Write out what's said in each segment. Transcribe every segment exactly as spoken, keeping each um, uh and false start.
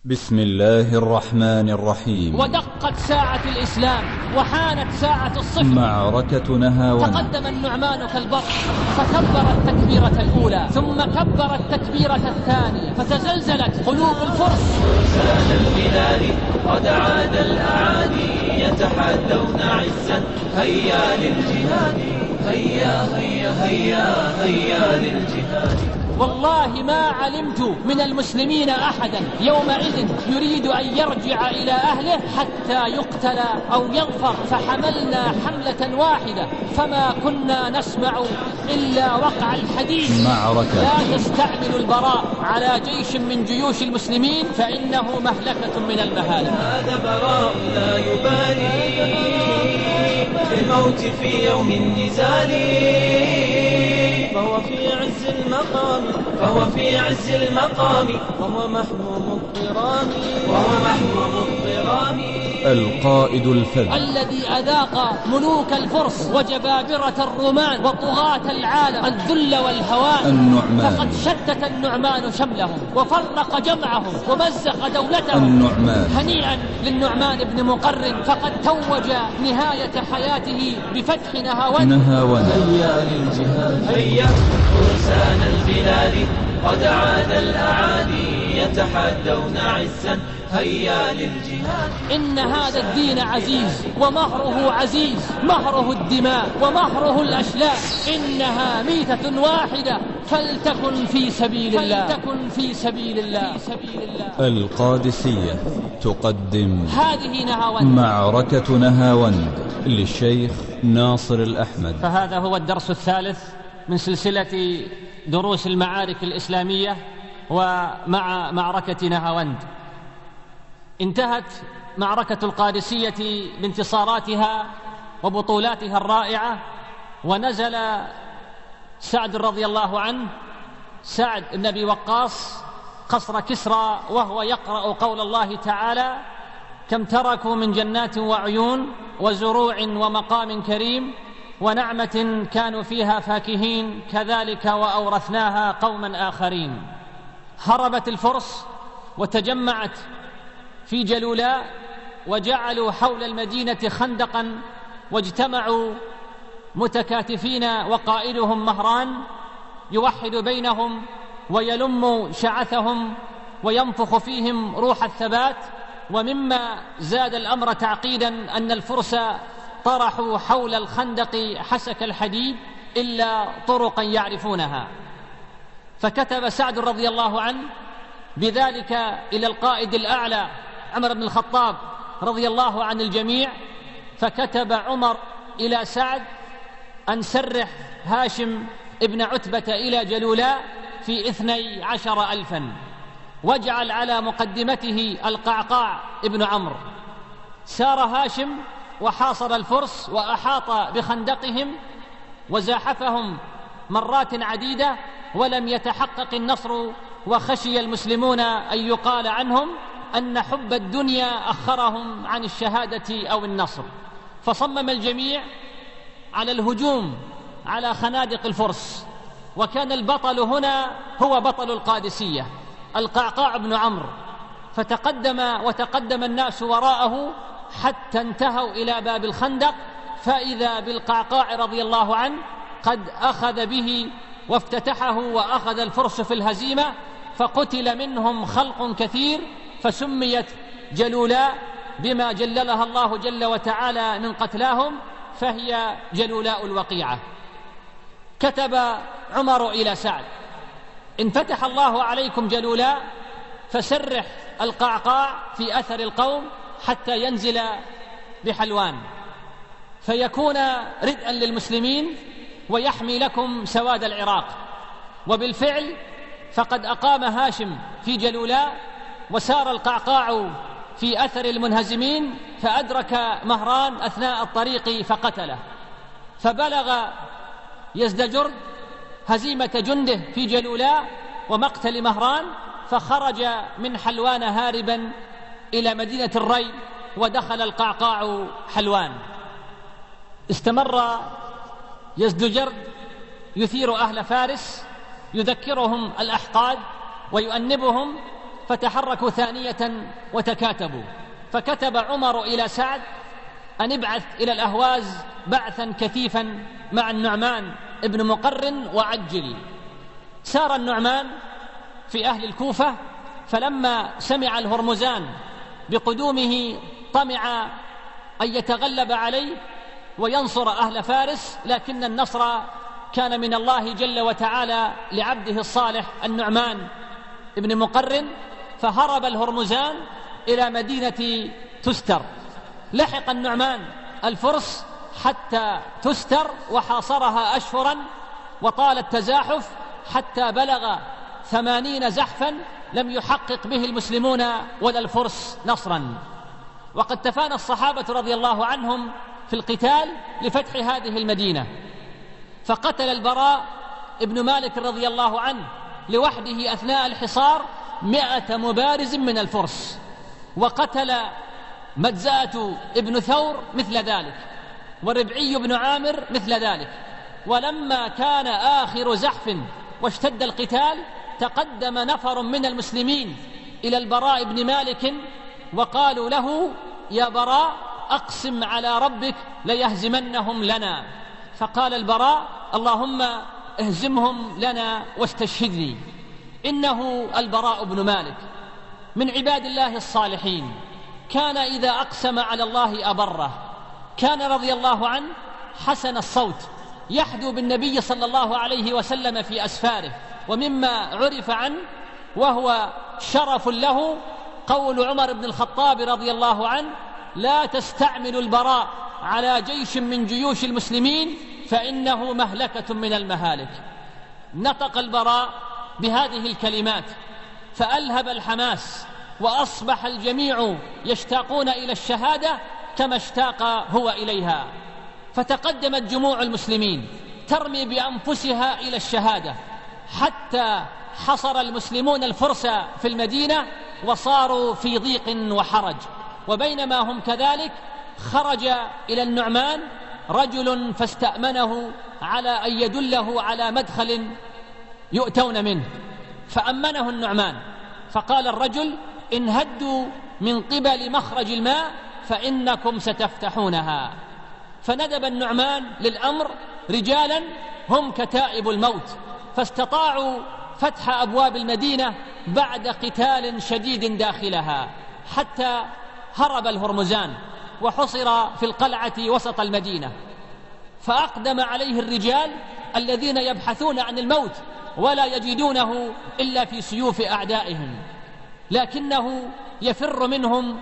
بسم الله الرحمن الرحيم. ودقت ساعة الإسلام وحانت ساعة الصفر. معركة نهاوند. تقدم النعمان كالبرق فكبر التكبيرة الأولى ثم كبر التكبيرة الثانية فتزلزلت قلوب الفرس. فرسان البلاد قد عاد الأعادي يتحدون عزا هيا للجهاد هيا هيا هيا هيا للجهاد. والله ما علمت من المسلمين أحدا يومئذ يريد أن يرجع إلى أهله حتى يقتل أو يظفر، فحملنا حملة واحدة فما كنا نسمع إلا وقع الحديد. معركة. لا تستعمل البراء على جيش من جيوش المسلمين فإنه مهلكة من المهالك. هذا براء لا يبالي بالموت في يوم النزال، فهو في عز المقام فهو في عز المقام وهو محموم الضرام وهو محموم الضرام. القائد الفذ الذي أذاق ملوك الفرس وجبابرة الرومان وطغاة العالم الذل والهوان. النعمان. فقد شتت النعمان شملهم وفرق جمعهم ومزق دولتهم. النعمان. هنيئا للنعمان بن مقرن فقد توج نهاية حياته بفتح نهاوند. نهاوند. هيا للجهاد هيا فرسان البلاد قد عاد الأعادي يتحدون عزا هيا للجهاد. إن هذا الدين عزيز ومهره عزيز، مهره الدماء ومهره الأشلاء. إنها ميتة واحدة فلتكن في سبيل الله فلتكن في سبيل الله. سبيل الله. القادسية تقدم هذه نهاوند. معركة نهاوند للشيخ ناصر الأحمد. فهذا هو الدرس الثالث من سلسلة دروس المعارك الإسلامية ومع معركة نهاوند. انتهت معركة القادسية بانتصاراتها وبطولاتها الرائعة، ونزل سعد رضي الله عنه سعد بن أبي وقاص قصر كسرى وهو يقرأ قول الله تعالى: كم تركوا من جنات وعيون وزروع ومقام كريم ونعمة كانوا فيها فاكهين كذلك وأورثناها قوما آخرين. هربت الفرس وتجمعت في جلولاء وجعلوا حول المدينة خندقا واجتمعوا متكاتفين، وقائدهم مهران يوحد بينهم ويلم شعثهم وينفخ فيهم روح الثبات. ومما زاد الأمر تعقيدا أن الفرس طرحوا حول الخندق حسك الحديد إلا طرقا يعرفونها. فكتب سعد رضي الله عنه بذلك إلى القائد الأعلى عمر بن الخطاب رضي الله عن الجميع، فكتب عمر إلى سعد أن سرح هاشم ابن عتبة إلى جلولاء في اثني عشر ألفا، واجعل على مقدمته القعقاع ابن عمرو. سار هاشم وحاصر الفرس وأحاط بخندقهم وزاحفهم مرات عديدة ولم يتحقق النصر، وخشي المسلمون أن يقال عنهم أن حب الدنيا أخرهم عن الشهادة أو النصر. فصمم الجميع على الهجوم على خنادق الفرس، وكان البطل هنا هو بطل القادسية القعقاع بن عمرو. فتقدم وتقدم الناس وراءه حتى انتهوا إلى باب الخندق، فإذا بالقعقاع رضي الله عنه قد أخذ به وافتتحه، وأخذ الفرس في الهزيمة فقتل منهم خلق كثير، فسميت جلولاء بما جللها الله جل وتعالى من قتلاهم، فهي جلولاء الوقيعة. كتب عمر إلى سعد: إن فتح الله عليكم جلولاء فسرح القعقاع في أثر القوم حتى ينزل بحلوان فيكون ردءا للمسلمين ويحمي لكم سواد العراق. وبالفعل فقد أقام هاشم في جلولاء، وسار القعقاع في أثر المنهزمين، فأدرك مهران أثناء الطريق فقتله. فبلغ يزدجرد هزيمة جنده في جلولاء ومقتل مهران، فخرج من حلوان هاربا إلى مدينة الري، ودخل القعقاع حلوان. استمر يزدجرد يثير أهل فارس، يذكرهم الأحقاد ويؤنبهم، فتحركوا ثانية وتكاتبوا، فكتب عمر إلى سعد أن ابعث إلى الأهواز بعثا كثيفا مع النعمان ابن مقرن وعجل. سار النعمان في أهل الكوفة، فلما سمع الهرمزان بقدومه طمع أن يتغلب عليه وينصر أهل فارس، لكن النصر كان من الله جل وتعالى لعبده الصالح النعمان ابن مقرن، فهرب الهرمزان إلى مدينة تستر. لحق النعمان الفرس حتى تستر وحاصرها أشهرا، وطال التزاحف حتى بلغ ثمانين زحفا لم يحقق به المسلمون ولا الفرس نصرا. وقد تفانى الصحابة رضي الله عنهم في القتال لفتح هذه المدينة، فقتل البراء ابن مالك رضي الله عنه لوحده أثناء الحصار مئة مبارز من الفرس، وقتل مجزاة ابن ثور مثل ذلك، وربعي بن عامر مثل ذلك. ولما كان آخر زحف واشتد القتال، تقدم نفر من المسلمين إلى البراء بن مالك وقالوا له: يا براء، أقسم على ربك ليهزمنهم لنا. فقال البراء: اللهم اهزمهم لنا واستشهدني. إنه البراء بن مالك من عباد الله الصالحين، كان إذا أقسم على الله أبره. كان رضي الله عنه حسن الصوت، يحدو بالنبي صلى الله عليه وسلم في أسفاره. ومما عرف عنه وهو شرف له قول عمر بن الخطاب رضي الله عنه: لا تستعمل البراء على جيش من جيوش المسلمين فإنه مهلكة من المهالك. نطق البراء بهذه الكلمات فألهب الحماس، وأصبح الجميع يشتاقون إلى الشهادة كما اشتاق هو إليها. فتقدمت جموع المسلمين ترمي بأنفسها إلى الشهادة، حتى حصر المسلمون الفرس في المدينة وصاروا في ضيق وحرج. وبينما هم كذلك، خرج إلى النعمان رجل فاستأمنه على أن يدله على مدخل يؤتون منه، فأمنه النعمان. فقال الرجل: إن هدوا من قبل مخرج الماء فإنكم ستفتحونها. فندب النعمان للأمر رجالا هم كتائب الموت، فاستطاعوا فتح أبواب المدينة بعد قتال شديد داخلها، حتى هرب الهرمزان وحصر في القلعة وسط المدينة. فأقدم عليه الرجال الذين يبحثون عن الموت ولا يجدونه إلا في سيوف أعدائهم، لكنه يفر منهم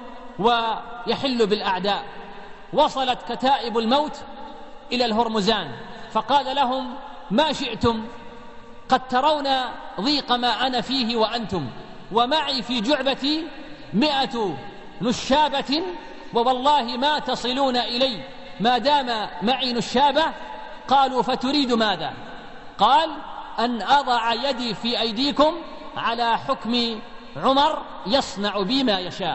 ويحل بالأعداء. وصلت كتائب الموت إلى الهرمزان فقال لهم: ما شئتم، قد ترون ضيق ما أنا فيه وأنتم، ومعي في جعبتي مئة نشابة، ووالله ما تصلون إلي ما دام معي نشابة. قالوا: فتريد ماذا؟ قال: أن أضع يدي في أيديكم على حكم عمر يصنع بي ما يشاء.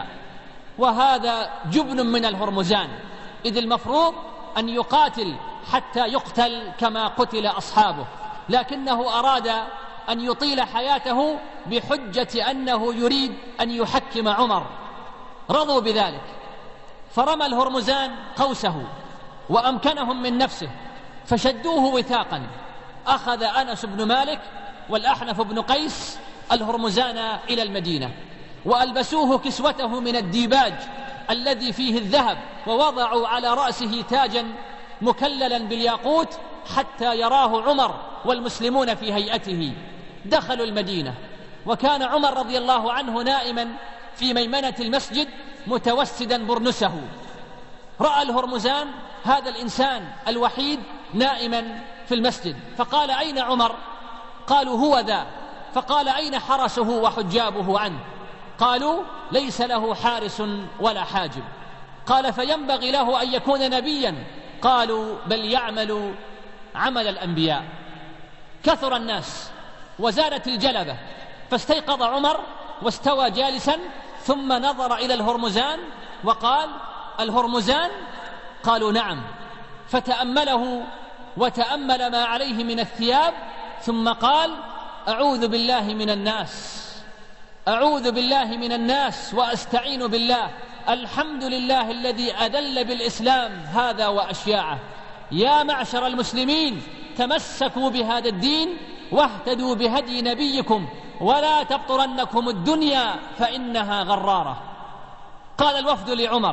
وهذا جبن من الهرمزان، إذ المفروض أن يقاتل حتى يقتل كما قتل أصحابه، لكنه أراد أن يطيل حياته بحجة أنه يريد أن يحكم عمر. رضوا بذلك، فرمى الهرمزان قوسه وأمكنهم من نفسه، فشدوه وثاقا. أخذ أنس بن مالك والأحنف بن قيس الهرمزان إلى المدينة، وألبسوه كسوته من الديباج الذي فيه الذهب، ووضعوا على رأسه تاجا مكللا بالياقوت حتى يراه عمر والمسلمون في هيئته. دخلوا المدينة، وكان عمر رضي الله عنه نائما في ميمنة المسجد متوسدا برنسه. رأى الهرمزان هذا الإنسان الوحيد نائما في المسجد، فقال: أين عمر؟ قالوا: هو ذا. فقال: أين حرسه وحجابه عنه؟ قالوا: ليس له حارس ولا حاجب. قال: فينبغي له أن يكون نبيا. قالوا: بل يعمل عمل الأنبياء. كثر الناس وزادت الجلبة، فاستيقظ عمر واستوى جالسا، ثم نظر إلى الهرمزان وقال: الهرمزان؟ قالوا: نعم. فتأمله وتأمل ما عليه من الثياب، ثم قال: أعوذ بالله من الناس، أعوذ بالله من الناس وأستعين بالله، الحمد لله الذي أذل بالإسلام هذا وأشياعه. يا معشر المسلمين، تمسكوا بهذا الدين واهتدوا بهدي نبيكم، ولا تبطرنكم الدنيا فإنها غرارة. قال الوفد لعمر: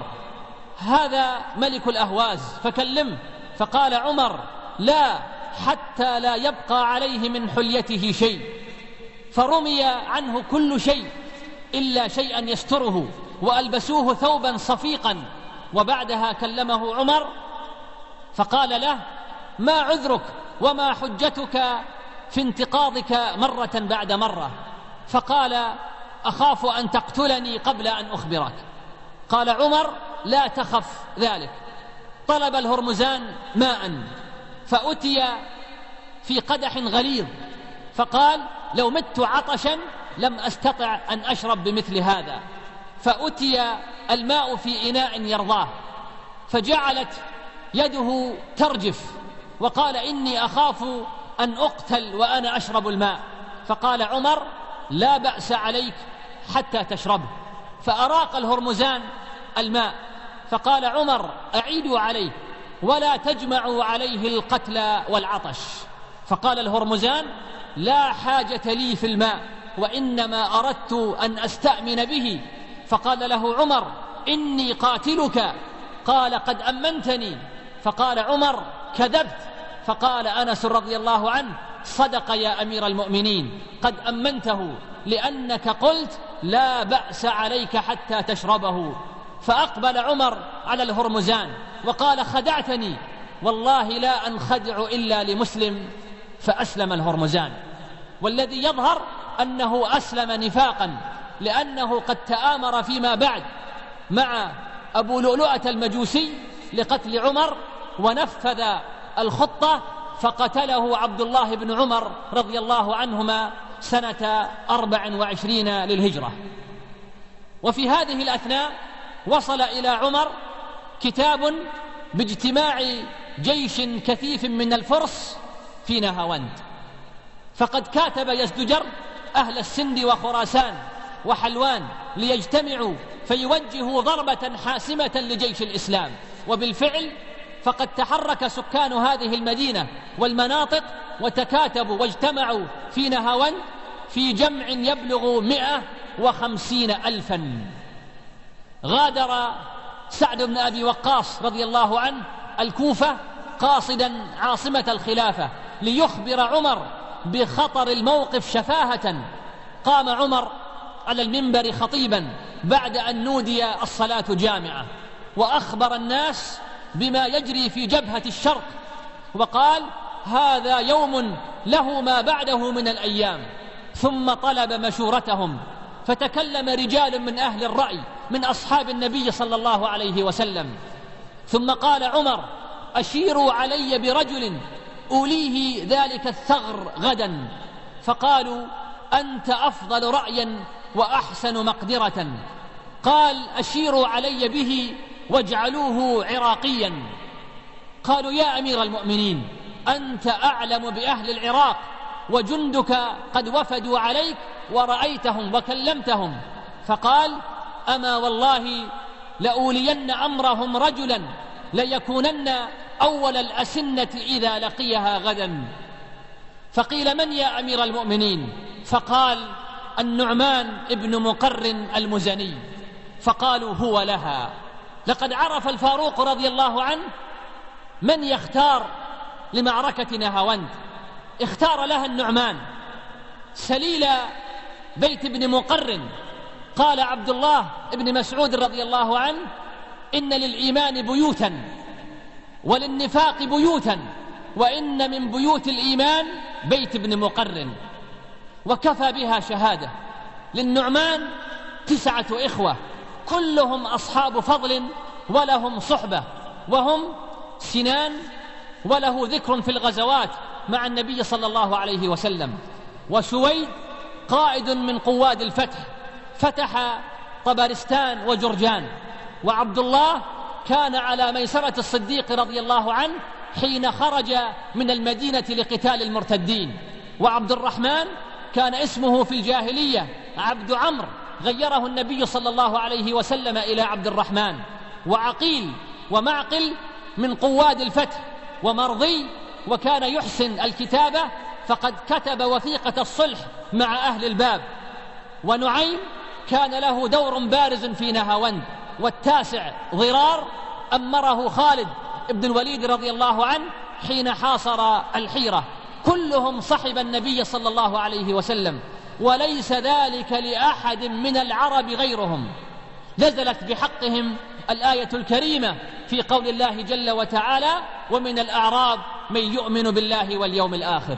هذا ملك الأهواز فكلمه. فقال عمر: لا، حتى لا يبقى عليه من حليته شيء. فرمي عنه كل شيء إلا شيئا يستره، وألبسوه ثوبا صفيقا. وبعدها كلمه عمر فقال له: ما عذرك وما حجتك في انتقاضك مرة بعد مرة؟ فقال: أخاف أن تقتلني قبل أن أخبرك. قال عمر: لا تخف ذلك. طلب الهرمزان ماء فأتي في قدح غليظ، فقال: لو مت عطشا لم أستطع أن أشرب بمثل هذا. فأتي الماء في إناء يرضاه، فجعلت يده ترجف، وقال: إني أخاف أن أقتل وأنا أشرب الماء. فقال عمر: لا بأس عليك حتى تشربه. فأراق الهرمزان الماء، فقال عمر: أعيدوا عليه ولا تجمعوا عليه القتل والعطش. فقال الهرمزان: لا حاجة لي في الماء، وإنما أردت أن أستأمن به. فقال له عمر: إني قاتلك. قال: قد أمنتني. فقال عمر: كذبت. فقال أنس رضي الله عنه: صدق يا أمير المؤمنين، قد أمنته، لأنك قلت لا بأس عليك حتى تشربه. فأقبل عمر على الهرمزان وقال: خدعتني، والله لا أنخدع إلا لمسلم. فأسلم الهرمزان، والذي يظهر أنه أسلم نفاقا، لأنه قد تآمر فيما بعد مع أبو لؤلؤة المجوسي لقتل عمر، ونفذ الخطة فقتله عبد الله بن عمر رضي الله عنهما سنة أربع وعشرين للهجرة. وفي هذه الأثناء وصل إلى عمر كتاب باجتماع جيش كثيف من الفرس في نهاوند، فقد كاتب يزدجر أهل السند وخراسان وحلوان ليجتمعوا فيوجهوا ضربة حاسمة لجيش الإسلام. وبالفعل فقد تحرك سكان هذه المدينة والمناطق وتكاتبوا واجتمعوا في نهاوند في جمع يبلغ مئة وخمسين ألفا. غادر سعد بن أبي وقاص رضي الله عنه الكوفة قاصدا عاصمة الخلافة ليخبر عمر بخطر الموقف شفاهة. قام عمر على المنبر خطيبا بعد أن نودي الصلاة جامعة، وأخبر الناس بما يجري في جبهة الشرق، وقال: هذا يوم له ما بعده من الأيام. ثم طلب مشورتهم، فتكلم رجال من أهل الرأي من أصحاب النبي صلى الله عليه وسلم. ثم قال عمر: أشيروا علي برجل أوليه ذلك الثغر غدا. فقالوا: أنت أفضل رأيا وأحسن مقدرة. قال: أشيروا علي به واجعلوه عراقيا. قالوا: يا أمير المؤمنين، أنت أعلم بأهل العراق، وجندك قد وفدوا عليك ورأيتهم وكلمتهم. فقال: أما والله لأولين أمرهم رجلا ليكونن أول الأسنة إذا لقيها غدا. فقيل: من يا أمير المؤمنين؟ فقال: النعمان ابن مقرن المزني. فقالوا: هو لها. لقد عرف الفاروق رضي الله عنه من يختار لمعركة نهاوند، اختار لها النعمان سليل بيت ابن مقرن. قال عبد الله ابن مسعود رضي الله عنه: إن للإيمان بيوتا وللنفاق بيوتا، وإن من بيوت الإيمان بيت ابن مقرن. وكفى بها شهادة. للنعمان تسعة إخوة كلهم أصحاب فضل ولهم صحبة، وهم سنان، وله ذكر في الغزوات مع النبي صلى الله عليه وسلم، وشويد قائد من قواد الفتح فتح طبرستان وجرجان، وعبد الله كان على ميسرة الصديق رضي الله عنه حين خرج من المدينة لقتال المرتدين، وعبد الرحمن كان اسمه في الجاهلية عبد عمرو غيره النبي صلى الله عليه وسلم إلى عبد الرحمن. وعقيل ومعقل من قواد الفتح. ومرضي وكان يحسن الكتابة فقد كتب وثيقة الصلح مع أهل الباب. ونعيم كان له دور بارز في نهاوند. والتاسع ضرار أمره خالد ابن الوليد رضي الله عنه حين حاصر الحيرة. كلهم صحب النبي صلى الله عليه وسلم، وليس ذلك لأحد من العرب غيرهم. نزلت بحقهم الآية الكريمة في قول الله جل وتعالى: ومن الأعراب من يؤمن بالله واليوم الآخر.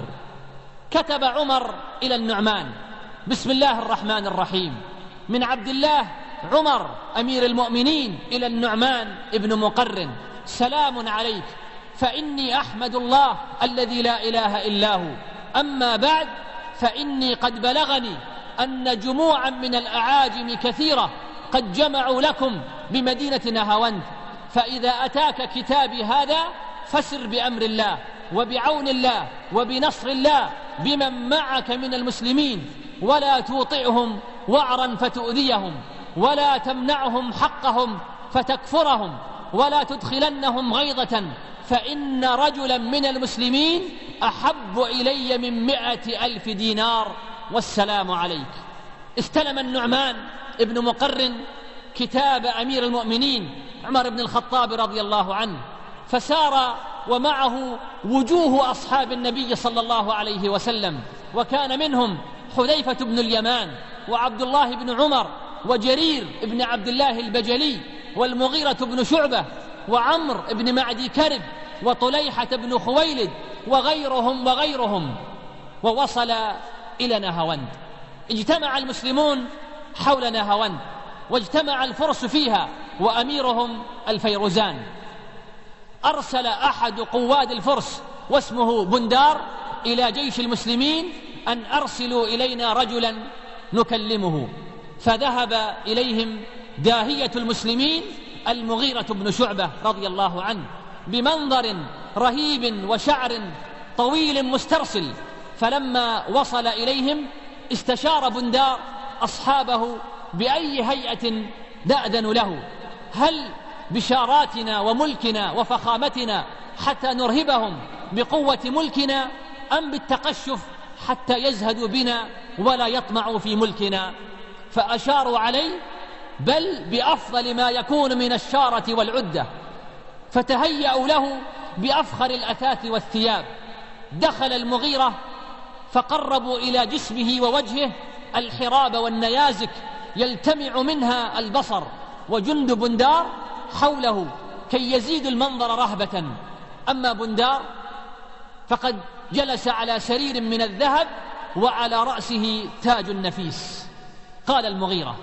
كتب عمر إلى النعمان: بسم الله الرحمن الرحيم، من عبد الله عمر أمير المؤمنين إلى النعمان ابن مقرن: سلام عليك، فإني أحمد الله الذي لا إله إلا هو. أما بعد، فإني قد بلغني أن جموعا من الأعاجم كثيرة قد جمعوا لكم بمدينة نهاوند، فإذا أتاك كتابي هذا فسر بأمر الله وبعون الله وبنصر الله بمن معك من المسلمين، ولا توطئهم وعرا فتؤذيهم، ولا تمنعهم حقهم فتكفرهم، ولا تدخلنهم غيظة، فإن رجلا من المسلمين أحب إلي من مئة ألف دينار، والسلام عليك. استلم النعمان ابن مقرن كتاب أمير المؤمنين عمر بن الخطاب رضي الله عنه، فسار ومعه وجوه أصحاب النبي صلى الله عليه وسلم، وكان منهم حذيفة بن اليمان وعبد الله بن عمر وجرير بن عبد الله البجلي والمغيرة بن شعبة وعمر بن معدي كرب وطليحة بن خويلد وغيرهم وغيرهم. ووصل إلى نهاوند. اجتمع المسلمون حول نهاوند، واجتمع الفرس فيها وأميرهم الفيروزان. أرسل أحد قواد الفرس واسمه بندار إلى جيش المسلمين أن أرسلوا إلينا رجلا نكلمه. فذهب إليهم داهية المسلمين المغيرة بن شعبة رضي الله عنه بمنظر رهيب وشعر طويل مسترسل. فلما وصل إليهم استشار بندار أصحابه بأي هيئة نأذن له، هل بشاراتنا وملكنا وفخامتنا حتى نرهبهم بقوة ملكنا، أم بالتقشف حتى يزهدوا بنا ولا يطمعوا في ملكنا؟ فأشاروا عليه بل بأفضل ما يكون من الشارة والعدة، فتهيأوا له بأفخر الأثاث والثياب. دخل المغيرة فقربوا إلى جسمه ووجهه الحراب والنيازك يلتمع منها البصر، وجند بندار حوله كي يزيد المنظر رهبة. أما بندار فقد جلس على سرير من الذهب وعلى رأسه تاج النفيس. قال المغيرة: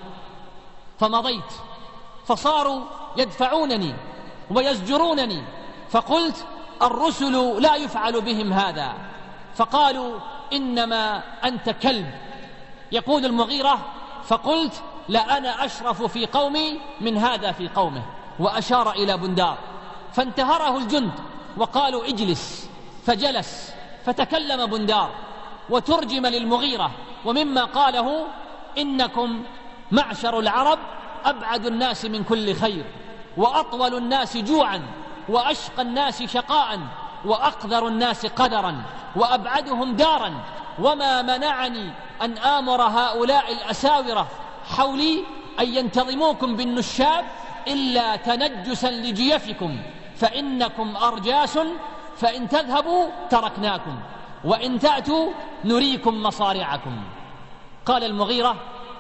فمضيت، فصاروا يدفعونني ويزجرونني، فقلت: الرسل لا يفعل بهم هذا. فقالوا: إنما أنت كلب. يقول المغيرة: فقلت: لأنا أشرف في قومي من هذا في قومه. وأشار إلى بندار، فانتهره الجند وقالوا: اجلس. فجلس، فتكلم بندار وترجم للمغيرة، ومما قاله: إنكم معشر العرب أبعد الناس من كل خير، وأطول الناس جوعا، وأشقى الناس شقاء، وأقذر الناس قدرا، وأبعدهم دارا. وما منعني أن آمر هؤلاء الأساورة حولي أن ينتظموكم بالنشاب إلا تنجسا لجيفكم، فإنكم أرجاس، فإن تذهبوا تركناكم، وإن تأتوا نريكم مصارعكم. قال المغيرة: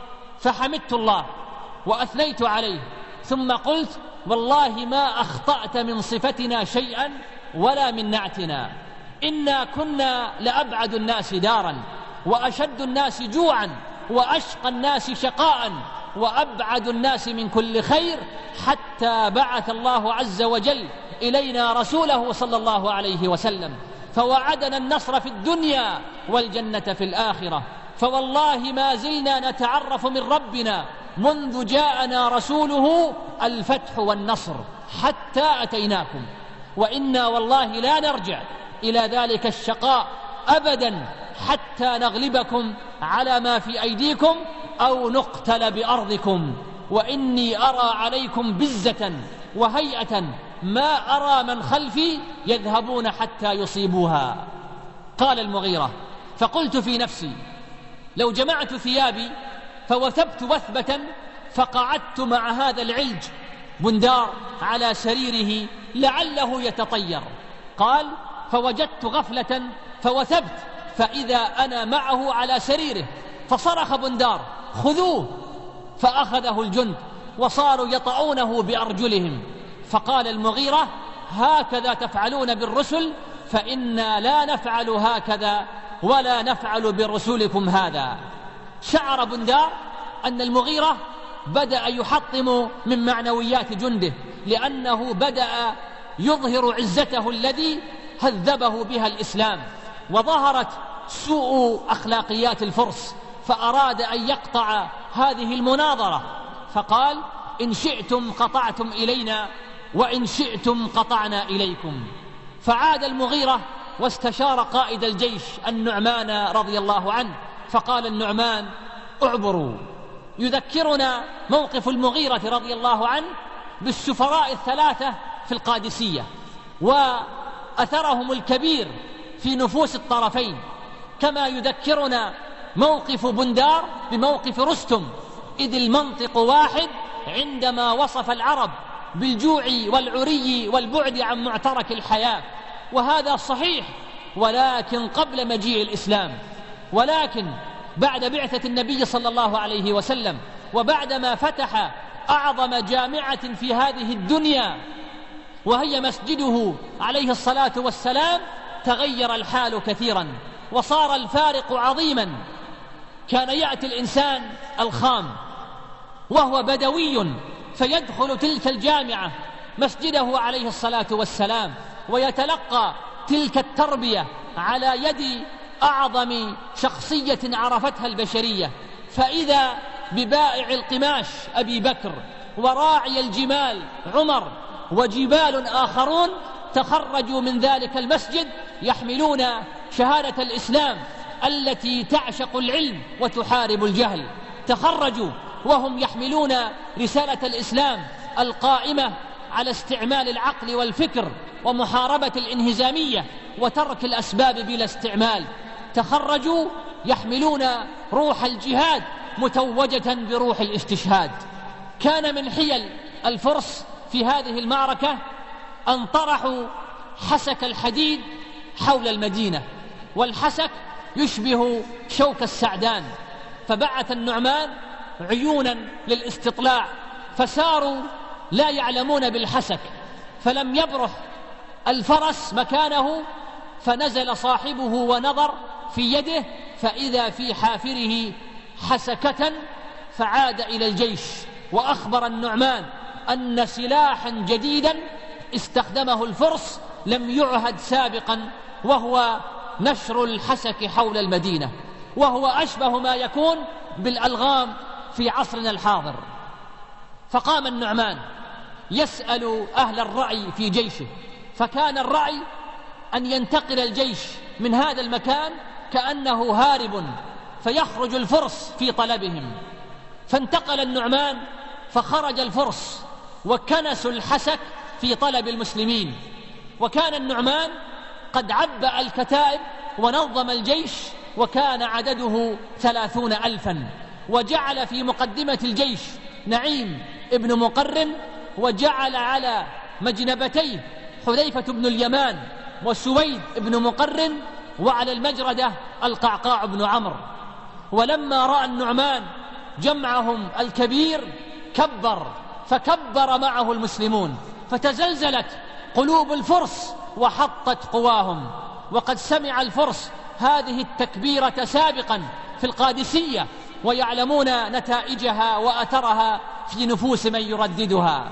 فحمدت الله وأثنيت عليه، ثم قلت: والله ما أخطأت من صفتنا شيئا ولا من نعتنا، إنا كنا لأبعد الناس دارا، وأشد الناس جوعا، وأشقى الناس شقاء، وأبعد الناس من كل خير، حتى بعث الله عز وجل إلينا رسوله صلى الله عليه وسلم، فوعدنا النصر في الدنيا والجنة في الآخرة. فوالله ما زلنا نتعرف من ربنا منذ جاءنا رسوله الفتح والنصر حتى أتيناكم، وإنا والله لا نرجع إلى ذلك الشقاء أبدا حتى نغلبكم على ما في أيديكم أو نقتل بأرضكم، وإني أرى عليكم بزة وهيئة ما أرى من خلفي يذهبون حتى يصيبوها. قال المغيرة: فقلت في نفسي لو جمعت ثيابي فوثبت وثبة فقعدت مع هذا العلج بندار على سريره لعله يتطير. قال: فوجدت غفلة فوثبت فإذا أنا معه على سريره، فصرخ بندار: خذوه! فأخذه الجند وصاروا يطعونه بأرجلهم. فقال المغيرة: هكذا تفعلون بالرسل، فإنا لا نفعل هكذا ولا نفعل برسولكم هذا. شعر بندار أن المغيرة بدأ يحطم من معنويات جنده، لأنه بدأ يظهر عزته الذي هذبه بها الإسلام، وظهرت سوء أخلاقيات الفرس، فأراد أن يقطع هذه المناظرة، فقال: إن شئتم قطعتم إلينا وإن شئتم قطعنا إليكم. فعاد المغيرة واستشار قائد الجيش النعمان رضي الله عنه، فقال النعمان: اعبروا. يذكرنا موقف المغيرة رضي الله عنه بالسفراء الثلاثة في القادسية وأثرهم الكبير في نفوس الطرفين، كما يذكرنا موقف بندار بموقف رستم، إذ المنطق واحد عندما وصف العرب بالجوع والعري والبعد عن معترك الحياة. وهذا صحيح، ولكن قبل مجيء الإسلام. ولكن بعد بعثة النبي صلى الله عليه وسلم، وبعدما فتح أعظم جامعة في هذه الدنيا وهي مسجده عليه الصلاة والسلام، تغير الحال كثيرا وصار الفارق عظيما. كان يأتي الإنسان الخام وهو بدوي فيدخل تلك الجامعة مسجده عليه الصلاة والسلام ويتلقى تلك التربية على يد أعظم شخصية عرفتها البشرية، فإذا ببائع القماش أبي بكر وراعي الجمال عمر وجبال آخرون تخرجوا من ذلك المسجد يحملون شهادة الإسلام التي تعشق العلم وتحارب الجهل. تخرجوا وهم يحملون رسالة الإسلام القائمة على استعمال العقل والفكر ومحاربة الانهزامية وترك الأسباب بلا استعمال. تخرجوا يحملون روح الجهاد متوجة بروح الاستشهاد. كان من حيل الفرس في هذه المعركة أن طرحوا حسك الحديد حول المدينة، والحسك يشبه شوك السعدان، فبعث النعمان عيونا للاستطلاع، فساروا لا يعلمون بالحسك، فلم يبرح الفرس مكانه، فنزل صاحبه ونظر في يده فإذا في حافره حسكة، فعاد إلى الجيش وأخبر النعمان أن سلاحا جديدا استخدمه الفرس لم يعهد سابقا، وهو نشر الحسك حول المدينة، وهو أشبه ما يكون بالألغام في عصرنا الحاضر. فقام النعمان يسأل أهل الرعي في جيشه، فكان الرعي أن ينتقل الجيش من هذا المكان كأنه هارب، فيخرج الفرس في طلبهم. فانتقل النعمان فخرج الفرس وكنسوا الحسك في طلب المسلمين، وكان النعمان قد عبأ الكتائب ونظم الجيش، وكان عدده ثلاثون ألفا، وجعل في مقدمة الجيش نعيم ابن مقرن، وجعل على مجنبتيه حذيفة بن اليمان وسويد بن مقرن، وعلى المجردة القعقاع بن عمرو. ولما رأى النعمان جمعهم الكبير كبر، فكبر معه المسلمون، فتزلزلت قلوب الفرس وحطت قواهم. وقد سمع الفرس هذه التكبيرة سابقا في القادسية، ويعلمون نتائجها وأثرها في نفوس من يرددها.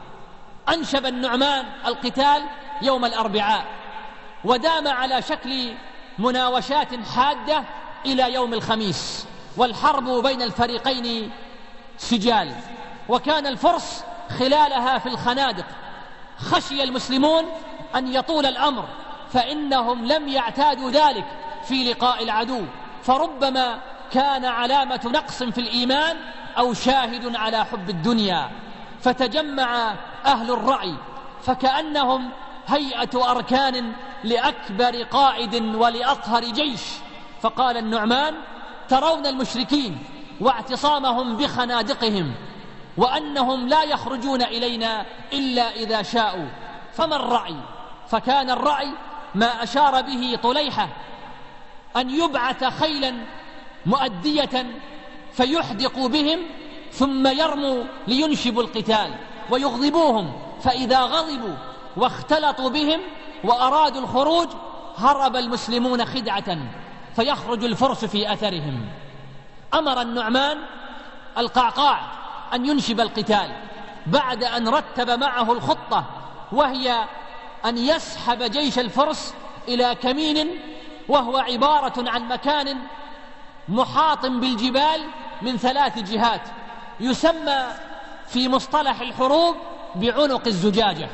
أنشب النعمان القتال يوم الأربعاء، ودام على شكل مناوشات حادة إلى يوم الخميس، والحرب بين الفريقين سجال. وكان الفرس خلالها في الخنادق. خشي المسلمون أن يطول الأمر، فإنهم لم يعتادوا ذلك في لقاء العدو، فربما كان علامة نقص في الإيمان أو شاهد على حب الدنيا. فتجمع أهل الرأي فكأنهم هيئة أركان لأكبر قائد ولأقهر جيش. فقال النعمان: ترون المشركين واعتصامهم بخنادقهم وأنهم لا يخرجون إلينا إلا إذا شاءوا، فما الرأي؟ فكان الرأي ما أشار به طليحة، أن يبعث خيلا مؤدية فيحدق بهم ثم يرموا لينشبوا القتال ويغضبوهم، فإذا غضبوا واختلطوا بهم وأرادوا الخروج هرب المسلمون خدعة فيخرج الفرس في أثرهم. أمر النعمان القعقاع أن ينشب القتال بعد أن رتب معه الخطة، وهي أن يسحب جيش الفرس إلى كمين، وهو عبارة عن مكان محاط بالجبال من ثلاث جهات، يسمى في مصطلح الحروب بعنق الزجاجة.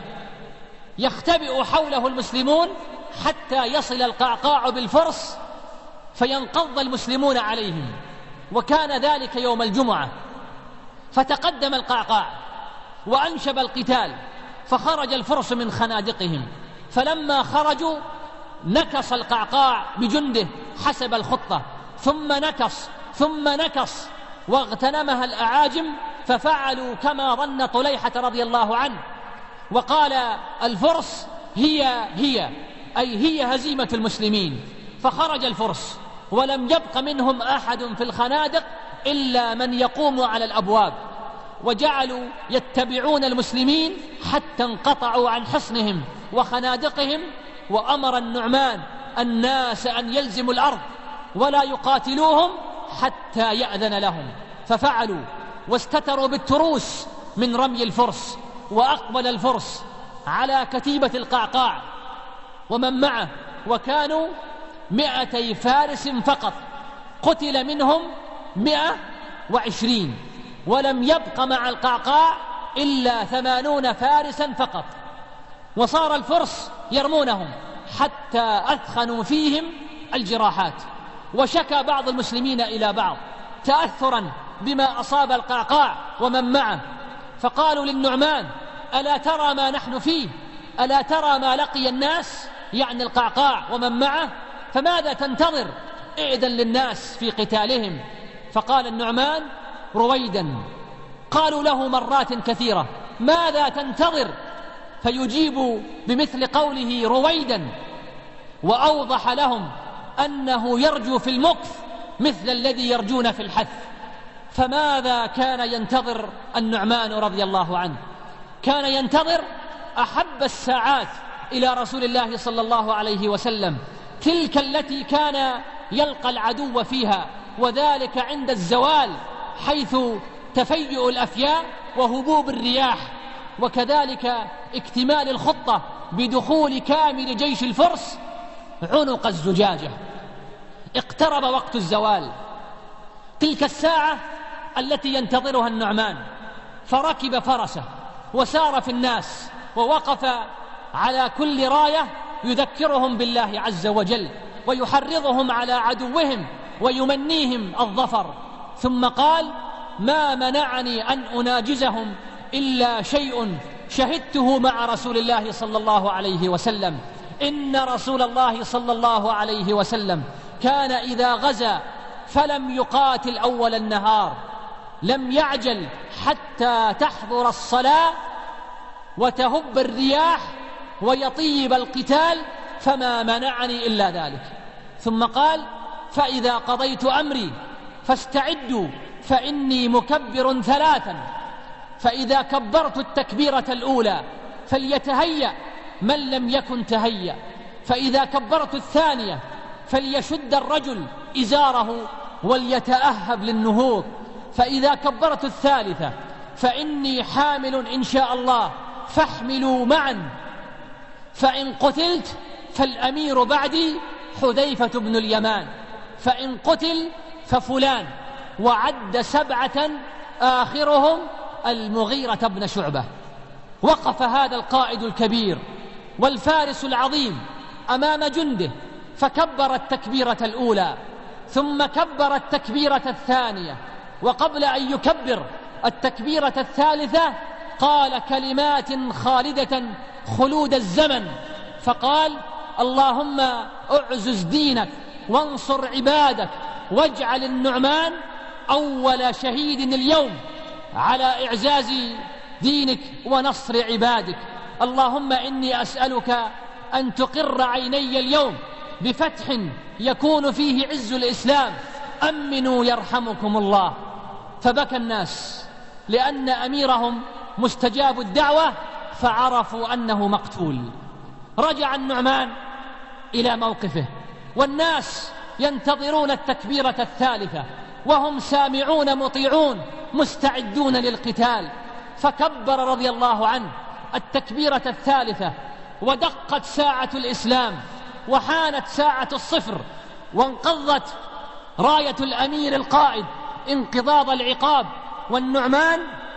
يختبئ حوله المسلمون حتى يصل القعقاع بالفرس فينقض المسلمون عليهم، وكان ذلك يوم الجمعة. فتقدم القعقاع وأنشب القتال، فخرج الفرس من خنادقهم، فلما خرجوا نكص القعقاع بجنده حسب الخطة، ثم نكص ثم نكص واغتنمها الأعاجم، ففعلوا كما ظن طليحة رضي الله عنه، وقال الفرس هي هي أي هي هزيمة المسلمين. فخرج الفرس ولم يبق منهم أحد في الخنادق إلا من يقوم على الأبواب، وجعلوا يتبعون المسلمين حتى انقطعوا عن حصنهم وخنادقهم. وأمر النعمان الناس أن يلزموا الأرض ولا يقاتلوهم حتى يأذن لهم، ففعلوا واستتروا بالتروس من رمي الفرس. وأقبل الفرس على كتيبة القعقاع ومن معه، وكانوا مئتي فارس فقط، قتل منهم مئة وعشرين، ولم يبق مع القعقاع إلا ثمانون فارسا فقط. وصار الفرس يرمونهم حتى أثخنوا فيهم الجراحات. وشكى بعض المسلمين إلى بعض تأثرا بما أصاب القعقاع ومن معه، فقالوا للنعمان: ألا ترى ما نحن فيه؟ ألا ترى ما لقي الناس؟ يعني القعقاع ومن معه، فماذا تنتظر؟ إئذن للناس في قتالهم. فقال النعمان: رويدا. قالوا له مرات كثيرة: ماذا تنتظر؟ فيجيب بمثل قوله رويدا، وأوضح لهم أنه يرجو في المكث مثل الذي يرجون في الحث. فماذا كان ينتظر النعمان رضي الله عنه؟ كان ينتظر أحب الساعات إلى رسول الله صلى الله عليه وسلم، تلك التي كان يلقى العدو فيها، وذلك عند الزوال حيث تفيؤ الأفياء وهبوب الرياح، وكذلك اكتمال الخطة بدخول كامل جيش الفرس عنق الزجاجة. اقترب وقت الزوال، تلك الساعة التي ينتظرها النعمان، فركب فرسه وسار في الناس، ووقف على كل راية يذكرهم بالله عز وجل ويحرضهم على عدوهم ويمنيهم الظفر. ثم قال: ما منعني أن أناجزهم إلا شيء شهدته مع رسول الله صلى الله عليه وسلم، إن رسول الله صلى الله عليه وسلم كان إذا غزا فلم يقاتل أول النهار، لم يعجل حتى تحضر الصلاة وتهب الرياح ويطيب القتال، فما منعني إلا ذلك. ثم قال: فإذا قضيت أمري فاستعدوا فإني مكبر ثلاثا، فإذا كبرت التكبيرة الأولى فليتهيأ من لم يكن تهيأ، فإذا كبرت الثانية فليشد الرجل إزاره وليتأهب للنهوض، فإذا كبرت الثالثة فإني حامل إن شاء الله فاحملوا معا، فإن قتلت فالأمير بعدي حذيفة بن اليمان، فإن قتل ففلان، وعد سبعة آخرهم المغيرة بن شعبة. وقف هذا القائد الكبير والفارس العظيم أمام جنده فكبر التكبيرة الأولى، ثم كبر التكبيرة الثانية، وقبل أن يكبر التكبيرة الثالثة قال كلمات خالدة خلود الزمن، فقال: اللهم اعزز دينك وانصر عبادك واجعل النعمان أول شهيد اليوم على إعزاز دينك ونصر عبادك. اللهم إني أسألك أن تقر عيني اليوم بفتح يكون فيه عز الإسلام، أمنوا يرحمكم الله. فبكى الناس لأن أميرهم مستجاب الدعوة، فعرفوا أنه مقتول. رجع النعمان إلى موقفه، والناس ينتظرون التكبيرة الثالثة وهم سامعون مطيعون مستعدون للقتال. فكبر رضي الله عنه التكبيرة الثالثة، ودقت ساعة الإسلام، وحانت ساعة الصفر، وانقضت راية الأمير القائد انقضاض العقاب. والنعمان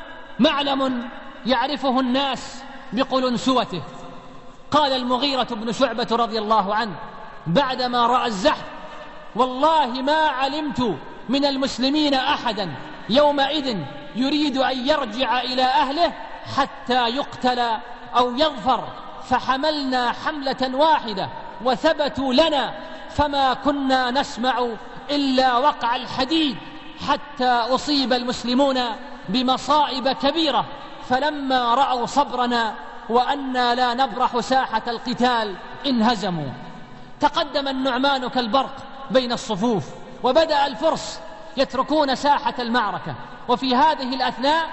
معلم يعرفه الناس بقلنسوته. قال المغيرة بن شعبة رضي الله عنه بعدما رأى الزحف: والله ما علمت من المسلمين أحدا يومئذ يريد أن يرجع إلى أهله حتى يقتل أو يظفر، فحملنا حملة واحدة وثبتوا لنا، فما كنا نسمع إلا وقع الحديد، حتى أصيب المسلمون بمصائب كبيرة، فلما رأوا صبرنا وأنا لا نبرح ساحة القتال انهزموا. تقدم النعمان كالبرق بين الصفوف، وبدأ الفرس يتركون ساحة المعركة. وفي هذه الأثناء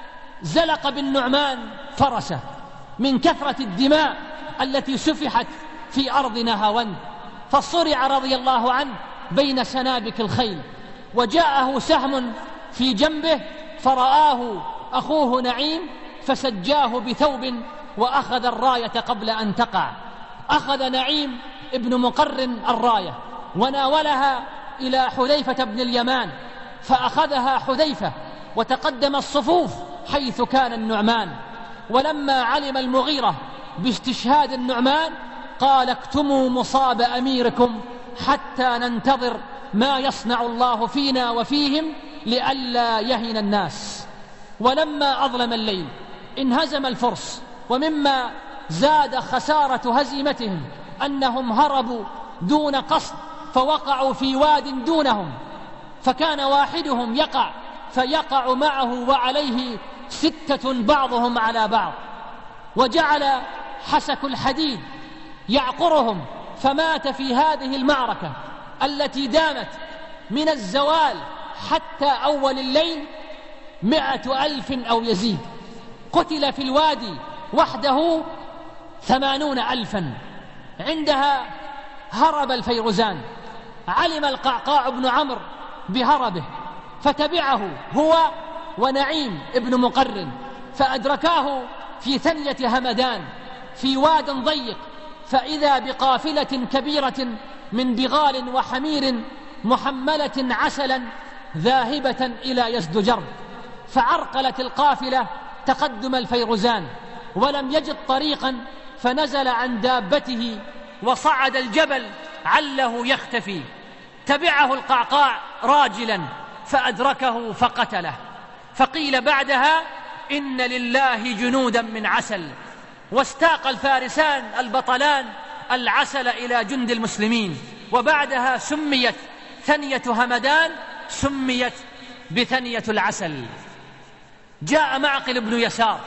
زلق بالنعمان فرسه من كثرة الدماء التي سفحت في أرض نهاوند، فصرع رضي الله عنه بين سنابك الخيل، وجاءه سهم في جنبه، فرآه أخوه نعيم فسجاه بثوب وأخذ الراية قبل أن تقع. أخذ نعيم ابن مقرن الراية وناولها إلى حذيفة بن اليمان، فأخذها حذيفة وتقدم الصفوف حيث كان النعمان. ولما علم المغيرة باستشهاد النعمان قال: اكتموا مصاب أميركم حتى ننتظر ما يصنع الله فينا وفيهم لئلا يهن الناس. ولما أظلم الليل انهزم الفرس، ومما زاد خسارة هزيمتهم أنهم هربوا دون قصد، فوقعوا في واد دونهم، فكان واحدهم يقع فيقع معه وعليه ستة بعضهم على بعض، وجعل حسك الحديد يعقرهم، فمات في هذه المعركة التي دامت من الزوال حتى أول الليل مئة ألف أو يزيد. قتل في الوادي وحده ثمانون ألفا. عندها هرب الفيروزان، علم القعقاع بن عمرو بهربه، فتبعه هو ونعيم ابن مقرن، فأدركاه في ثنية همدان في واد ضيق، فإذا بقافلة كبيرة من بغال وحمير محملة عسلا ذاهبة إلى يزدجر، فعرقلت القافلة تقدم الفيروزان، ولم يجد طريقا، فنزل عن دابته وصعد الجبل عله يختفي. تبعه القعقاع راجلا فأدركه فقتله. فقيل بعدها: إن لله جنودا من عسل. واستاق الفارسان البطلان العسل إلى جند المسلمين، وبعدها سميت ثنية همدان، سميت بثنية العسل. جاء معقل بن يسار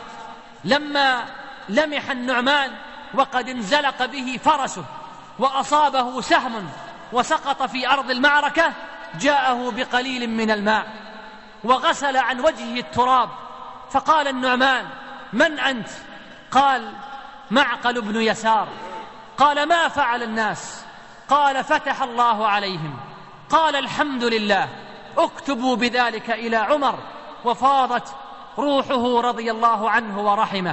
لما لمح النعمان وقد انزلق به فرسه وأصابه سهم وسقط في أرض المعركة، جاءه بقليل من الماء وغسل عن وجهه التراب، فقال النعمان: من أنت؟ قال: معقل بن يسار. قال: ما فعل الناس؟ قال: فتح الله عليهم. قال: الحمد لله، اكتبوا بذلك إلى عمر. وفاضت روحه رضي الله عنه ورحمه،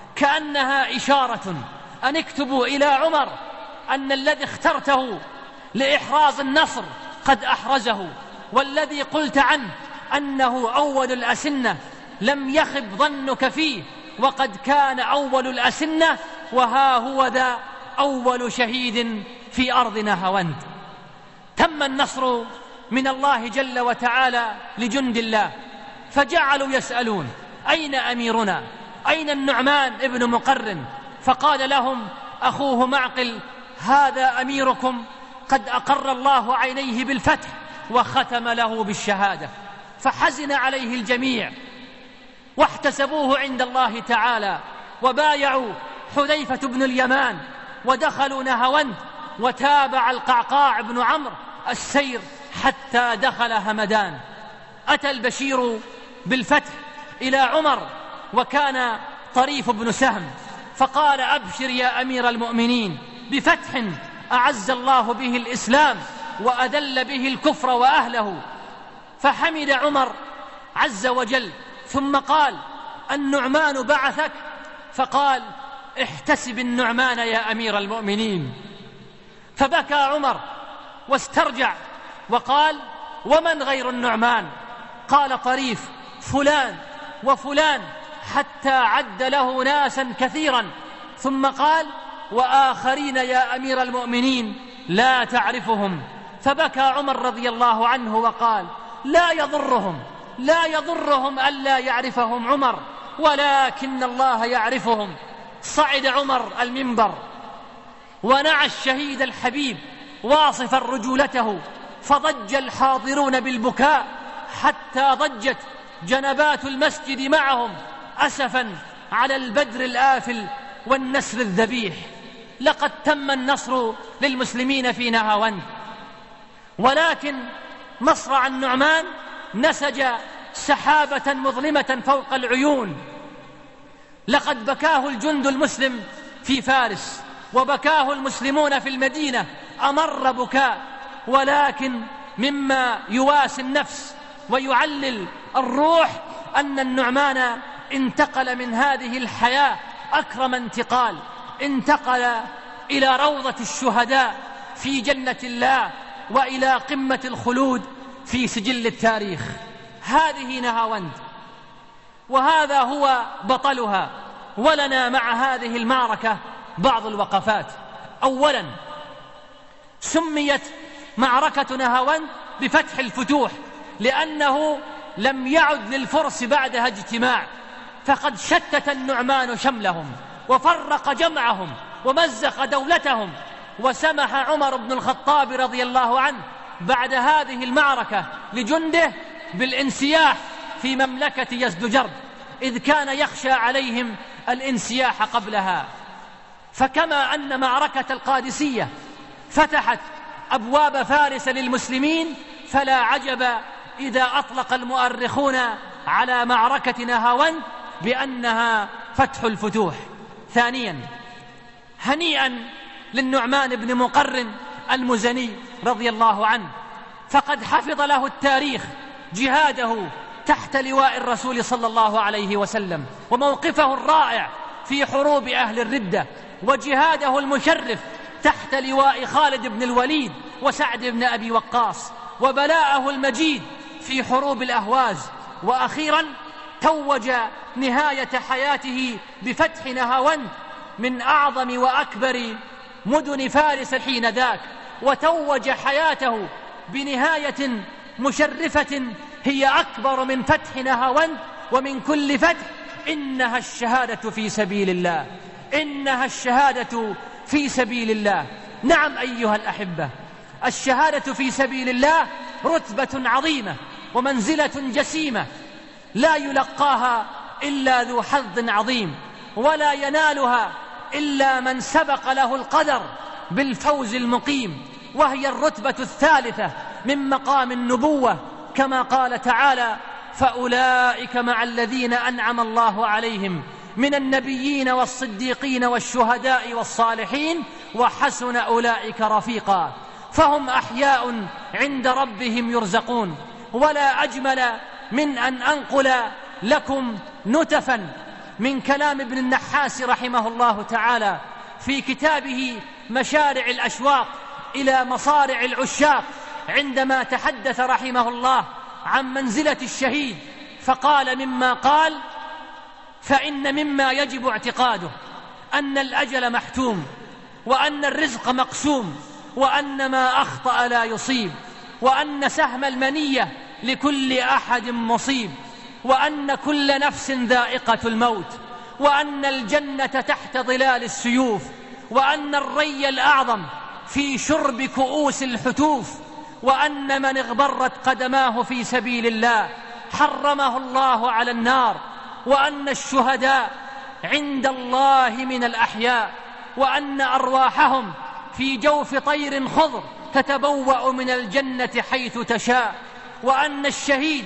كأنها إشارة أن اكتبوا إلى عمر أن الذي اخترته لإحراز النصر قد أحرزه، والذي قلت عنه أنه أول الأسنة لم يخب ظنك فيه، وقد كان أول الأسنة، وها هو ذا أول شهيد في أرض نهاوند. تم النصر من الله جل وتعالى لجند الله، فجعلوا يسألون: أين أميرنا؟ أين النعمان ابن مقرن؟ فقال لهم أخوه معقل: هذا أميركم قد أقر الله عينيه بالفتح وختم له بالشهادة. فحزن عليه الجميع واحتسبوه عند الله تعالى، وبايعوا حذيفة بن اليمان ودخلوا نهاوند، وتابع القعقاع بن عمرو السير حتى دخل همدان. أتى البشير بالفتح إلى عمر وكان طريف بن سهم، فقال: أبشر يا أمير المؤمنين بفتح أعز الله به الإسلام وأذل به الكفر وأهله. فحمد عمر عز وجل، ثم قال: النعمان بعثك؟ فقال: احتسب النعمان يا أمير المؤمنين. فبكى عمر واسترجع وقال: ومن غير النعمان؟ قال طريف: فلان وفلان، حتى عد له ناسا كثيرا، ثم قال: وآخرين يا أمير المؤمنين لا تعرفهم. فبكى عمر رضي الله عنه وقال: لا يضرهم لا يضرهم ألا يعرفهم عمر، ولكن الله يعرفهم. صعد عمر المنبر ونعى الشهيد الحبيب واصفا رجولته، فضج الحاضرون بالبكاء حتى ضجت جنبات المسجد معهم أسفا على البدر الآفل والنسر الذبيح. لقد تم النصر للمسلمين في نهاوند، ولكن مصرع النعمان نسج سحابة مظلمة فوق العيون. لقد بكاه الجند المسلم في فارس، وبكاه المسلمون في المدينة أمر بكاء، ولكن مما يواسي النفس ويعلل الروح أن النعمان انتقل من هذه الحياة أكرم انتقال، انتقل إلى روضة الشهداء في جنة الله، وإلى قمة الخلود في سجل التاريخ. هذه نهاوند، وهذا هو بطلها. ولنا مع هذه المعركة بعض الوقفات. أولا، سميت معركة نهاوند بفتح الفتوح لأنه لم يعد للفرس بعدها اجتماع، فقد شتت النعمان شملهم وفرق جمعهم ومزق دولتهم. وسمح عمر بن الخطاب رضي الله عنه بعد هذه المعركة لجنده بالانسياح في مملكة يزدجرد، إذ كان يخشى عليهم الانسياح قبلها. فكما أن معركة القادسية فتحت أبواب فارس للمسلمين، فلا عجب إذا أطلق المؤرخون على معركة نهاوند بأنها فتح الفتوح. ثانيا، هنيئا للنعمان بن مقرن المزني رضي الله عنه، فقد حفظ له التاريخ جهاده تحت لواء الرسول صلى الله عليه وسلم، وموقفه الرائع في حروب أهل الردة، وجهاده المشرف تحت لواء خالد بن الوليد وسعد بن أبي وقاص، وبلاءه المجيد في حروب الأهواز. وأخيرا توج نهاية حياته بفتح نهاوند من أعظم وأكبر مدن فارس حين ذاك، وتوج حياته بنهاية مشرفة هي أكبر من فتح نهاوند ومن كل فتح. إنها الشهادة في سبيل الله، إنها الشهادة في سبيل الله. نعم أيها الأحبة، الشهادة في سبيل الله رتبة عظيمة ومنزلة جسيمة لا يلقاها إلا ذو حظ عظيم، ولا ينالها إلا من سبق له القدر بالفوز المقيم، وهي الرتبة الثالثة من مقام النبوة، كما قال تعالى: فأولئك مع الذين أنعم الله عليهم من النبيين والصديقين والشهداء والصالحين وحسن أولئك رفيقا. فهم أحياء عند ربهم يرزقون. ولا أجمل من أن أنقل لكم نتفا من كلام ابن النحاس رحمه الله تعالى في كتابه مشارع الأشواق إلى مصارع العشاق، عندما تحدث رحمه الله عن منزلة الشهيد، فقال مما قال: فإن مما يجب اعتقاده أن الأجل محتوم، وأن الرزق مقسوم، وأن ما أخطأ لا يصيب، وأن سهم المنية لكل أحد مصيب، وأن كل نفس ذائقة الموت، وأن الجنة تحت ظلال السيوف، وأن الري الأعظم في شرب كؤوس الحتوف، وأن من اغبرت قدماه في سبيل الله حرمه الله على النار، وأن الشهداء عند الله من الأحياء، وأن أرواحهم في جوف طير خضر تتبوأ من الجنة حيث تشاء، وأن الشهيد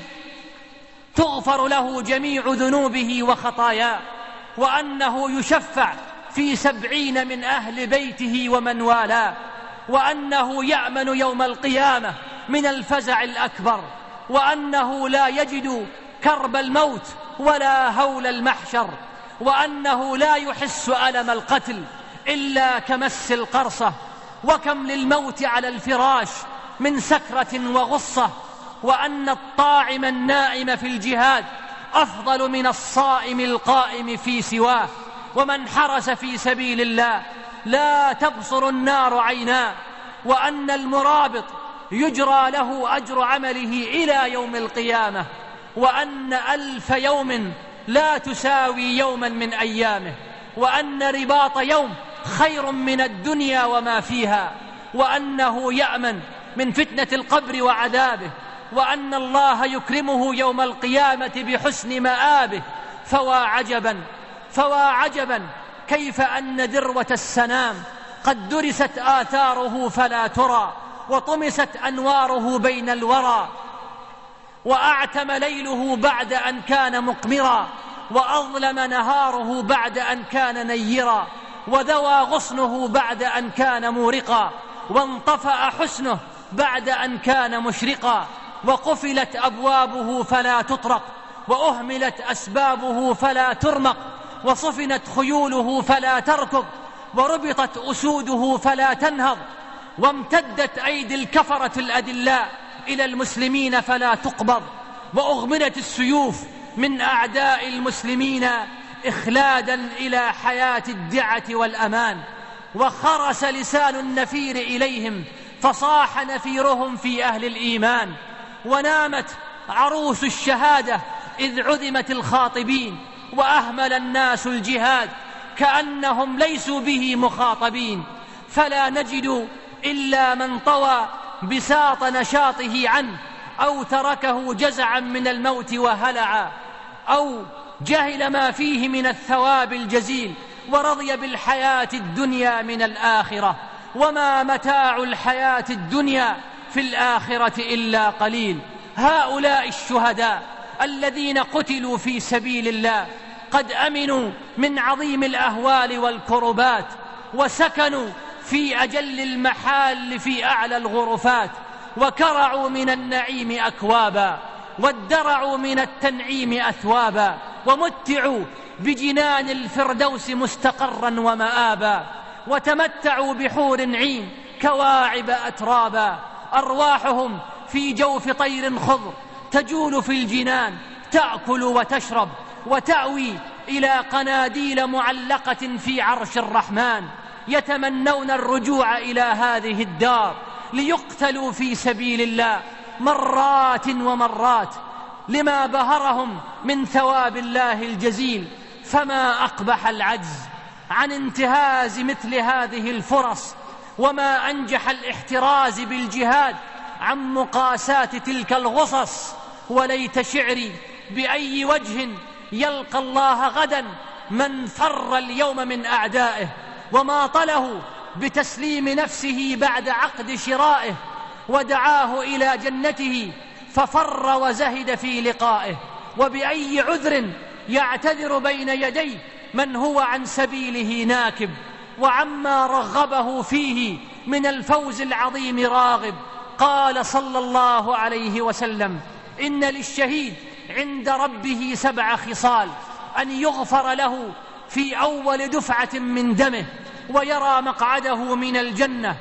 تغفر له جميع ذنوبه وخطاياه، وأنه يشفع في سبعين من أهل بيته ومن والاه، وأنه يأمن يوم القيامة من الفزع الأكبر، وأنه لا يجد كرب الموت ولا هول المحشر، وأنه لا يحس ألم القتل إلا كمس القرصة، وكم للموت على الفراش من سكرة وغصة، وأن الطاعم النائم في الجهاد أفضل من الصائم القائم في سواه، ومن حرس في سبيل الله لا تبصر النار عيناه، وأن المرابط يجرى له أجر عمله إلى يوم القيامة، وأن ألف يوم لا تساوي يوما من أيامه، وأن رباط يوم خير من الدنيا وما فيها، وأنه يأمن من فتنة القبر وعذابه، وأن الله يكرمه يوم القيامة بحسن مآبه. فوا عجبا فوا عجبا كيف أن ذروة السنام قد درست آثاره فلا ترى، وطمست أنواره بين الورى، وأعتم ليله بعد أن كان مقمرا، وأظلم نهاره بعد أن كان نيرا، وذوى غصنه بعد أن كان مورقا، وانطفأ حسنه بعد أن كان مشرقا، وقفلت أبوابه فلا تطرق، وأهملت أسبابه فلا ترمق، وصفنت خيوله فلا تركض، وربطت أسوده فلا تنهض، وامتدت أيدي الكفرة الأدلاء إلى المسلمين فلا تقبض، وأغمدت السيوف من أعداء المسلمين إخلادا إلى حياة الدعة والأمان، وخرس لسان النفير إليهم فصاح نفيرهم في أهل الإيمان، ونامت عروس الشهادة إذ عدمت الخاطبين، وأهمل الناس الجهاد كأنهم ليسوا به مخاطبين، فلا نجد إلا من طوى بساط نشاطه عنه، أو تركه جزعا من الموت وهلعا، أو جهل ما فيه من الثواب الجزيل، ورضي بالحياة الدنيا من الآخرة، وما متاع الحياة الدنيا في الآخرة إلا قليل. هؤلاء الشهداء الذين قتلوا في سبيل الله قد أمنوا من عظيم الأهوال والكربات، وسكنوا في أجل المحال في أعلى الغرفات، وكرعوا من النعيم أكوابا، وادرعوا من التنعيم أثوابا، ومتعوا بجنان الفردوس مستقرا ومآبا، وتمتعوا بحور عين كواعب أترابا، أرواحهم في جوف طير خضر تجول في الجنان، تأكل وتشرب وتأوي إلى قناديل معلقة في عرش الرحمن، يتمنون الرجوع إلى هذه الدار ليقتلوا في سبيل الله مرات ومرات لما بهرهم من ثواب الله الجزيل. فما أقبح العجز عن انتهاز مثل هذه الفرص، وما أنجح الاحتراز بالجهاد عن مقاساة تلك الغصص. وليت شعري بأي وجه يلقى الله غدا من فر اليوم من أعدائه، وما طله بتسليم نفسه بعد عقد شرائه، ودعاه إلى جنته ففر وزهد في لقائه. وبأي عذر يعتذر بين يديه من هو عن سبيله ناكب، وعما رغبه فيه من الفوز العظيم راغب. قال صلى الله عليه وسلم: إن للشهيد عند ربه سبع خصال: أن يغفر له في أول دفعة من دمه، ويرى مقعده من الجنة،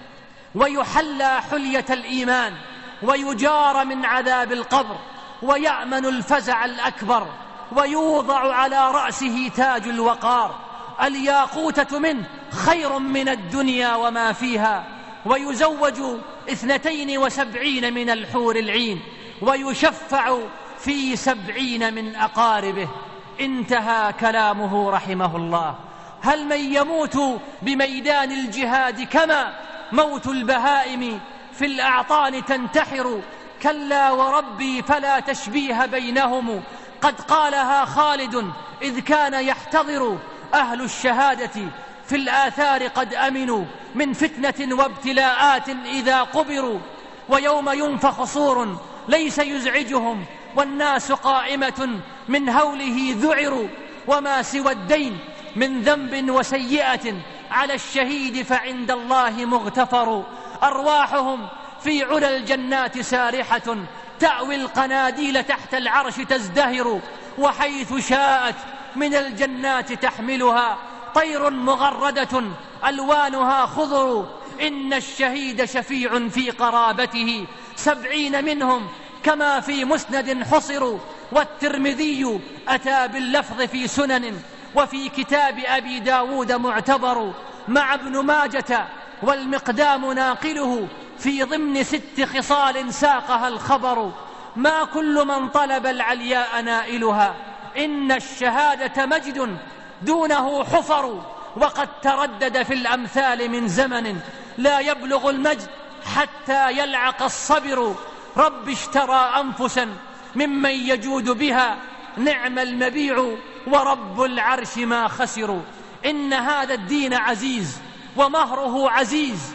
ويحلى حلية الإيمان، ويجار من عذاب القبر، ويأمن الفزع الأكبر، ويوضع على رأسه تاج الوقار، الياقوتة منه خير من الدنيا وما فيها، ويزوج اثنتين وسبعين من الحور العين ويشفع في سبعين من أقاربه. انتهى كلامه رحمه الله. هل من يموت بميدان الجهاد كما موت البهائم في الأعطان تنتحر؟ كلا وربي فلا تشبيه بينهم، قد قالها خالد إذ كان يحتضر. أهل الشهادة في الآثار قد أمنوا من فتنة وابتلاءات إذا قبروا. ويوم ينفخ صور ليس يزعجهم والناس قائمة من هوله ذعروا. وما سوى الدين من ذنب وسيئة على الشهيد فعند الله مغتفر. أرواحهم في علا الجنات سارحة تأوي القناديل تحت العرش تزدهر. وحيث شاءت من الجنات تحملها طير مغردة ألوانها خضر. إن الشهيد شفيع في قرابته سبعين منهم كما في مسند حصر. والترمذي أتى باللفظ في سنن وفي كتاب أبي داود معتبر. مع ابن ماجة والمقدام ناقله في ضمن ست خصال ساقها الخبر. ما كل من طلب العلياء نائلها إن الشهادة مجد دونه حفر. وقد تردد في الأمثال من زمن لا يبلغ المجد حتى يلعق الصبر. رب اشترى أنفسا ممن يجود بها نعم المبيع ورب العرش ما خسر. إن هذا الدين عزيز ومهره عزيز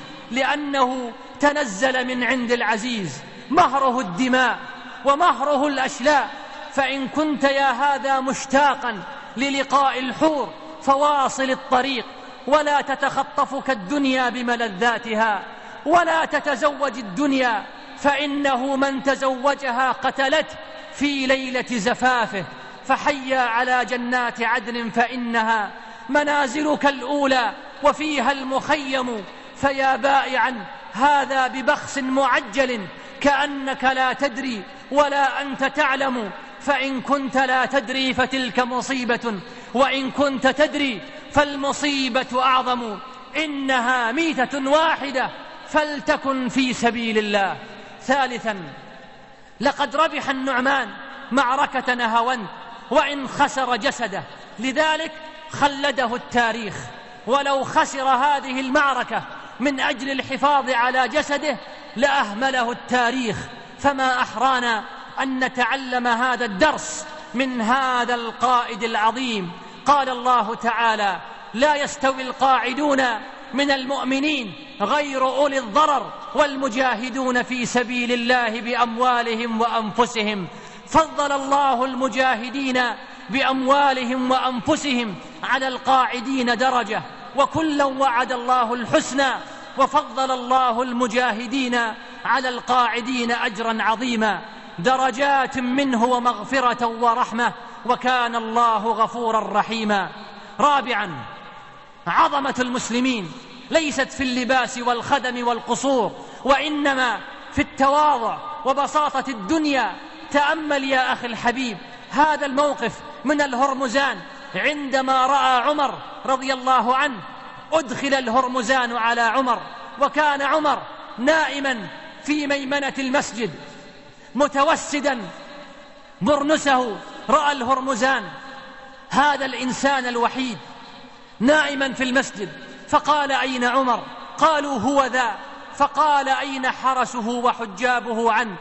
لأنه تنزل من عند العزيز. مهره الدماء ومهره الأشلاء. فإن كنت يا هذا مشتاقا للقاء الحور فواصل الطريق ولا تتخطفك الدنيا بملذاتها. ولا تتزوج الدنيا فإنه من تزوجها قتلته في ليلة زفافه. فحيا على جنات عدن فإنها منازلك الأولى وفيها المخيم. فيا بائعا هذا ببخس معجل كأنك لا تدري ولا أنت تعلم. فإن كنت لا تدري فتلك مصيبة وإن كنت تدري فالمصيبة أعظم. إنها ميتة واحدة فلتكن في سبيل الله. ثالثا لقد ربح النعمان معركة نهاوند وإن خسر جسده لذلك خلده التاريخ. ولو خسر هذه المعركة من أجل الحفاظ على جسده لأهمله التاريخ. فما أحرانا أن نتعلم هذا الدرس من هذا القائد العظيم. قال الله تعالى لا يستوي القاعدون من المؤمنين غير أولي الضرر والمجاهدون في سبيل الله بأموالهم وأنفسهم. فضل الله المجاهدين بأموالهم وأنفسهم على القاعدين درجة وكلا وعد الله الحسنى. وفضل الله المجاهدين على القاعدين أجرا عظيما درجات منه ومغفرة ورحمة وكان الله غفورا رحيما. رابعا عظمة المسلمين ليست في اللباس والخدم والقصور وإنما في التواضع وبساطة الدنيا. تأمل يا أخي الحبيب هذا الموقف من الهرمزان عندما رأى عمر رضي الله عنه أدخل الهرمزان على عمر وكان عمر نائما في ميمنة المسجد متوسدا برنسه. رأى الهرمزان هذا الإنسان الوحيد نائما في المسجد فقال أين عمر؟ قالوا هو ذا. فقال أين حرسه وحجابه عنه؟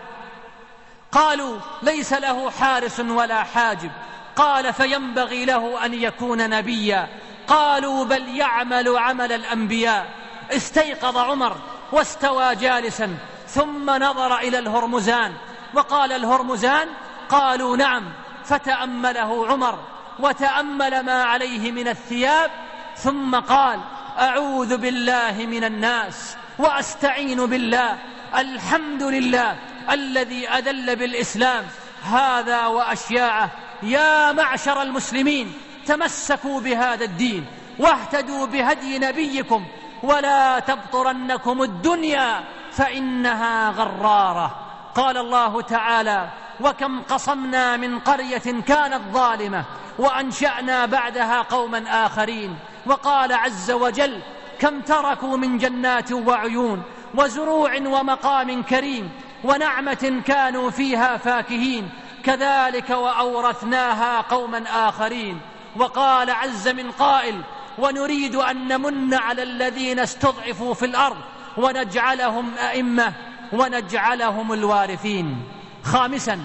قالوا ليس له حارس ولا حاجب. قال فينبغي له أن يكون نبيا. قالوا بل يعمل عمل الأنبياء. استيقظ عمر واستوى جالسا ثم نظر إلى الهرمزان وقال الهرمزان؟ قالوا نعم. فتأمله عمر وتأمل ما عليه من الثياب ثم قال أعوذ بالله من الناس وأستعين بالله. الحمد لله الذي أذل بالإسلام هذا وأشياعه. يا معشر المسلمين تمسكوا بهذا الدين واهتدوا بهدي نبيكم ولا تبطرنكم الدنيا فإنها غرارة. قال الله تعالى وكم قصمنا من قرية كانت ظالمة وأنشأنا بعدها قوما آخرين. وقال عز وجل كم تركوا من جنات وعيون وزروع ومقام كريم ونعمة كانوا فيها فاكهين كذلك وأورثناها قوما آخرين. وقال عز من قائل ونريد أن نمن على الذين استضعفوا في الأرض ونجعلهم أئمة ونجعلهم الوارثين. خامسا،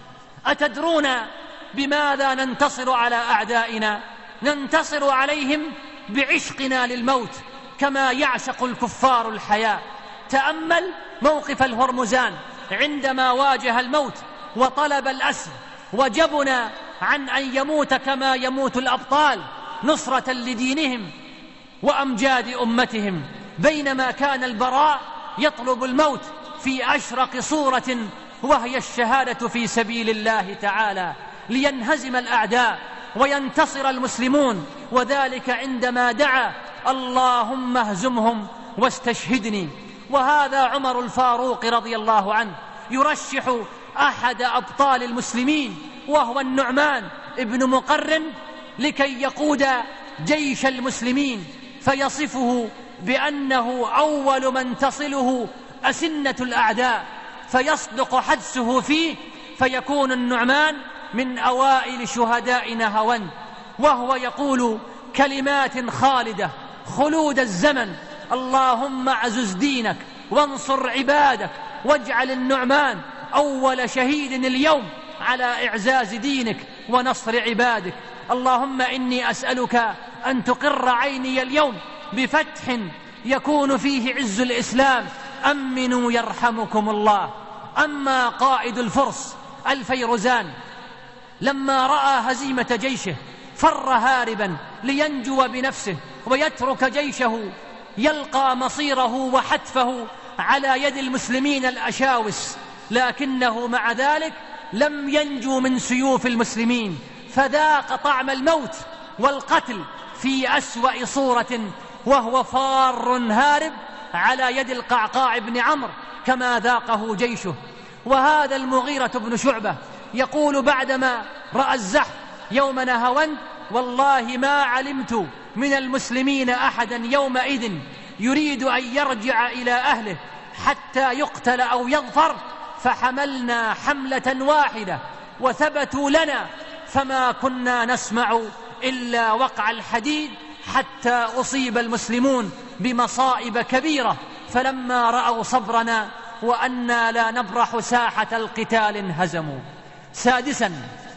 أتدرون بماذا ننتصر على أعدائنا؟ ننتصر عليهم بعشقنا للموت كما يعشق الكفار الحياة. تأمل موقف الهرمزان عندما واجه الموت وطلب الأسر وجبن عن أن يموت كما يموت الأبطال نصرة لدينهم وأمجاد أمتهم، بينما كان البراء يطلب الموت في أشرق صورة وهي الشهادة في سبيل الله تعالى لينهزم الأعداء وينتصر المسلمون، وذلك عندما دعا اللهم اهزمهم واستشهدني. وهذا عمر الفاروق رضي الله عنه يرشح أحد أبطال المسلمين وهو النعمان ابن مقرن لكي يقود جيش المسلمين، فيصفه بأنه أول من تصله أسنة الأعداء فيصدق حدسه فيه، فيكون النعمان من أوائل شهداء نهاوند، وهو يقول كلمات خالدة خلود الزمن: اللهم اعزز دينك وانصر عبادك واجعل النعمان أول شهيد اليوم على إعزاز دينك ونصر عبادك. اللهم إني أسألك أن تقر عيني اليوم بفتح يكون فيه عز الإسلام، أمنوا يرحمكم الله. أما قائد الفرس الفيروزان لما رأى هزيمة جيشه فر هاربا لينجو بنفسه ويترك جيشه يلقى مصيره وحتفه على يد المسلمين الأشاوس، لكنه مع ذلك لم ينجو من سيوف المسلمين، فذاق طعم الموت والقتل في أسوأ صورة وهو فار هارب على يد القعقاع بن عمرو كما ذاقه جيشه. وهذا المغيرة بن شعبة يقول بعدما رأى الزحف يوم نهاوند: والله ما علمت من المسلمين أحدا يومئذ يريد أن يرجع إلى أهله حتى يقتل أو يظفر، فحملنا حملة واحدة وثبتوا لنا فما كنا نسمع إلا وقع الحديد حتى أصيب المسلمون بمصائب كبيرة، فلما رأوا صبرنا وأنا لا نبرح ساحة القتال انهزموا. سادسا،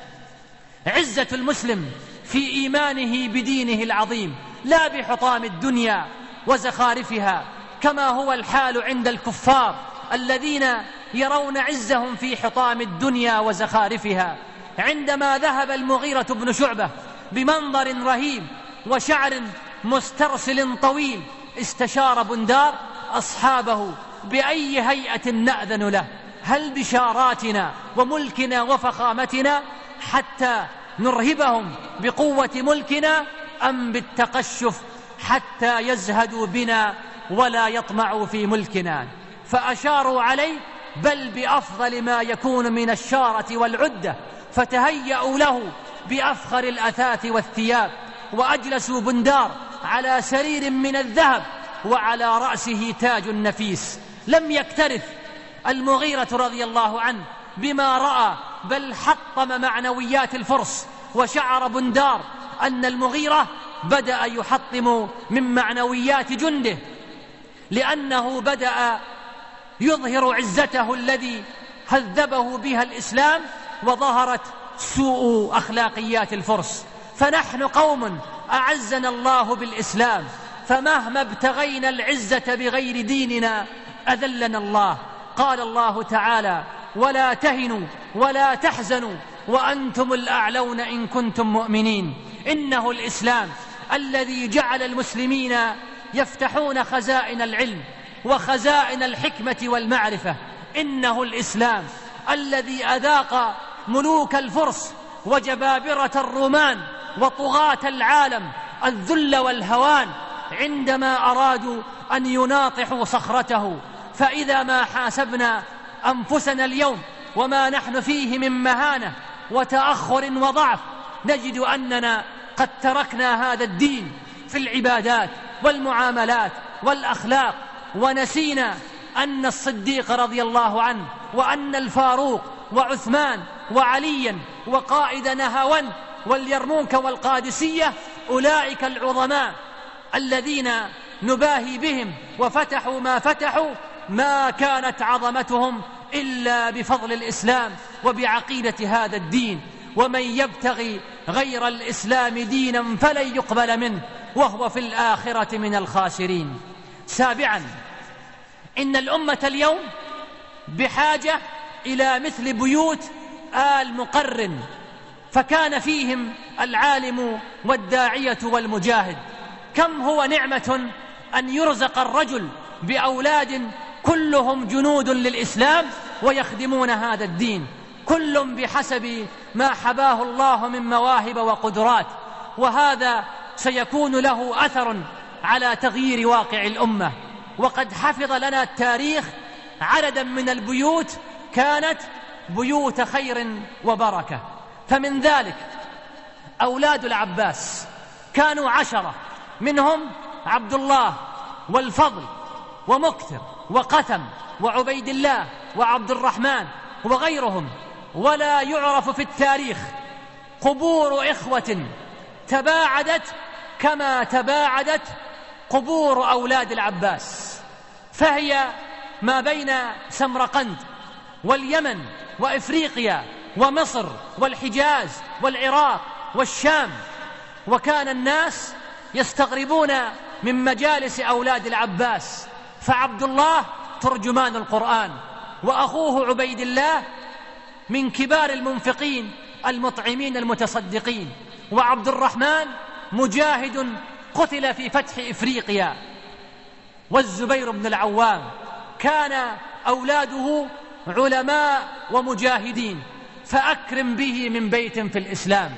عزة المسلم في إيمانه بدينه العظيم لا بحطام الدنيا وزخارفها كما هو الحال عند الكفار الذين يرون عزهم في حطام الدنيا وزخارفها. عندما ذهب المغيرة بن شعبة بمنظر رهيب وشعر مسترسل طويل استشار بندار أصحابه: بأي هيئة نأذن له؟ هل بشاراتنا وملكنا وفخامتنا حتى نرهبهم بقوة ملكنا، أم بالتقشف حتى يزهدوا بنا ولا يطمعوا في ملكنا؟ فأشاروا عليه: بل بأفضل ما يكون من الشارة والعدة، فتهيأوا له بأفخر الأثاث والثياب، وأجلسوا بندار على سرير من الذهب وعلى رأسه تاج نفيس. لم يكترث المغيرة رضي الله عنه بما رأى، بل حطم معنويات الفرس، وشعر بندار أن المغيرة بدأ يحطم من معنويات جنده، لأنه بدأ يظهر عزته الذي هذبه بها الإسلام، وظهرت سوء أخلاقيات الفرس. فنحن قوم أعزنا الله بالإسلام، فمهما ابتغينا العزة بغير ديننا أذلنا الله. قال الله تعالى: ولا تهنوا ولا تحزنوا وأنتم الأعلون إن كنتم مؤمنين. إنه الإسلام الذي جعل المسلمين يفتحون خزائن العلم وخزائن الحكمة والمعرفة. إنه الإسلام الذي أذاق ملوك الفرس وجبابرة الرومان وطغاة العالم الذل والهوان عندما أرادوا أن يناطحوا صخرته. فإذا ما حاسبنا أنفسنا اليوم وما نحن فيه من مهانة وتأخر وضعف، نجد أننا قد تركنا هذا الدين في العبادات والمعاملات والأخلاق، ونسينا أن الصديق رضي الله عنه وأن الفاروق وعثمان وعليا وقائد نهاوند واليرموك والقادسية أولئك العظماء الذين نباهي بهم وفتحوا ما فتحوا ما كانت عظمتهم إلا بفضل الإسلام وبعقيدة هذا الدين. ومن يبتغي غير الإسلام دينا فلن يقبل منه وهو في الآخرة من الخاسرين. سابعا، إن الأمة اليوم بحاجة إلى مثل بيوت آل مقرن، فكان فيهم العالم والداعية والمجاهد. كم هو نعمة أن يرزق الرجل بأولاد كلهم جنود للإسلام ويخدمون هذا الدين، كل بحسب ما حباه الله من مواهب وقدرات، وهذا سيكون له أثر على تغيير واقع الأمة. وقد حفظ لنا التاريخ عددا من البيوت كانت بيوت خير وبركة، فمن ذلك أولاد العباس كانوا عشرة، منهم عبد الله والفضل ومكثر وقثم وعبيد الله وعبد الرحمن وغيرهم. ولا يعرف في التاريخ قبور إخوة تباعدت كما تباعدت قبور أولاد العباس، فهي ما بين سمرقند واليمن وإفريقيا ومصر والحجاز والعراق والشام. وكان الناس يستغربون من مجالس أولاد العباس، فعبد الله ترجمان القرآن، وأخوه عبيد الله من كبار المنفقين المطعمين المتصدقين، وعبد الرحمن مجاهد قتل في فتح إفريقيا، والزبير بن العوام كان أولاده علماء ومجاهدين، فأكرم به من بيت في الإسلام.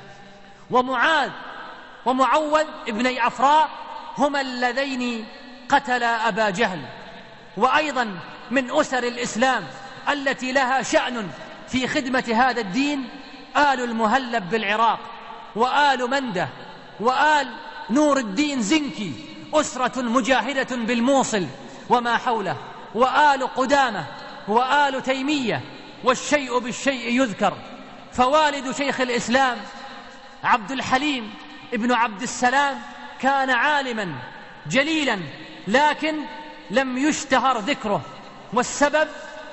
ومعاذ ومعوذ ابني عفراء هما اللذين قتلا أبا جهل. وأيضا من أسر الإسلام التي لها شأن في خدمة هذا الدين آل المهلب بالعراق، وآل منده، وآل نور الدين زنكي، أسرة مجاهدة بالموصل وما حوله، وآل قدامة، وآل تيمية، والشيء بالشيء يذكر. فوالد شيخ الإسلام عبد الحليم ابن عبد السلام كان عالما جليلا، لكن لم يشتهر ذكره، والسبب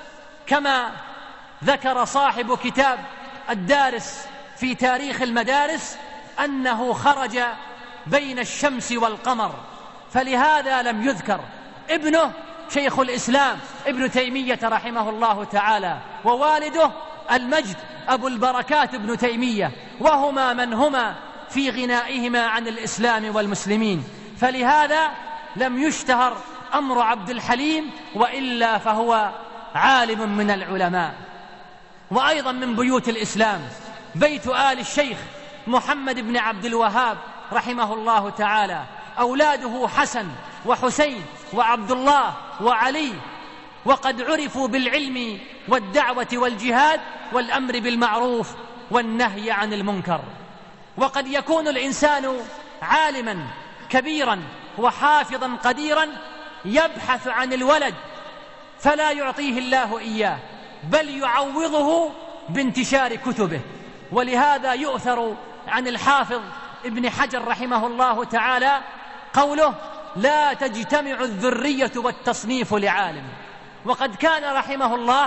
كما ذكر صاحب كتاب الدارس في تاريخ المدارس أنه خرج بين الشمس والقمر، فلهذا لم يذكر. ابنه شيخ الإسلام ابن تيمية رحمه الله تعالى، ووالده المجد أبو البركات ابن تيمية، وهما من هما في غنائهما عن الإسلام والمسلمين، فلهذا لم يشتهر أمر عبد الحليم، وإلا فهو عالم من العلماء. وأيضا من بيوت الإسلام بيت آل الشيخ محمد بن عبد الوهاب رحمه الله تعالى، أولاده حسن وحسين وعبد الله وعلي، وقد عرفوا بالعلم والدعوة والجهاد والأمر بالمعروف والنهي عن المنكر. وقد يكون الإنسان عالما كبيرا وحافظا قديرا يبحث عن الولد فلا يعطيه الله إياه، بل يعوضه بانتشار كتبه. ولهذا يؤثر عن الحافظ ابن حجر رحمه الله تعالى قوله: لا تجتمع الذرية والتصنيف لعالم. وقد كان رحمه الله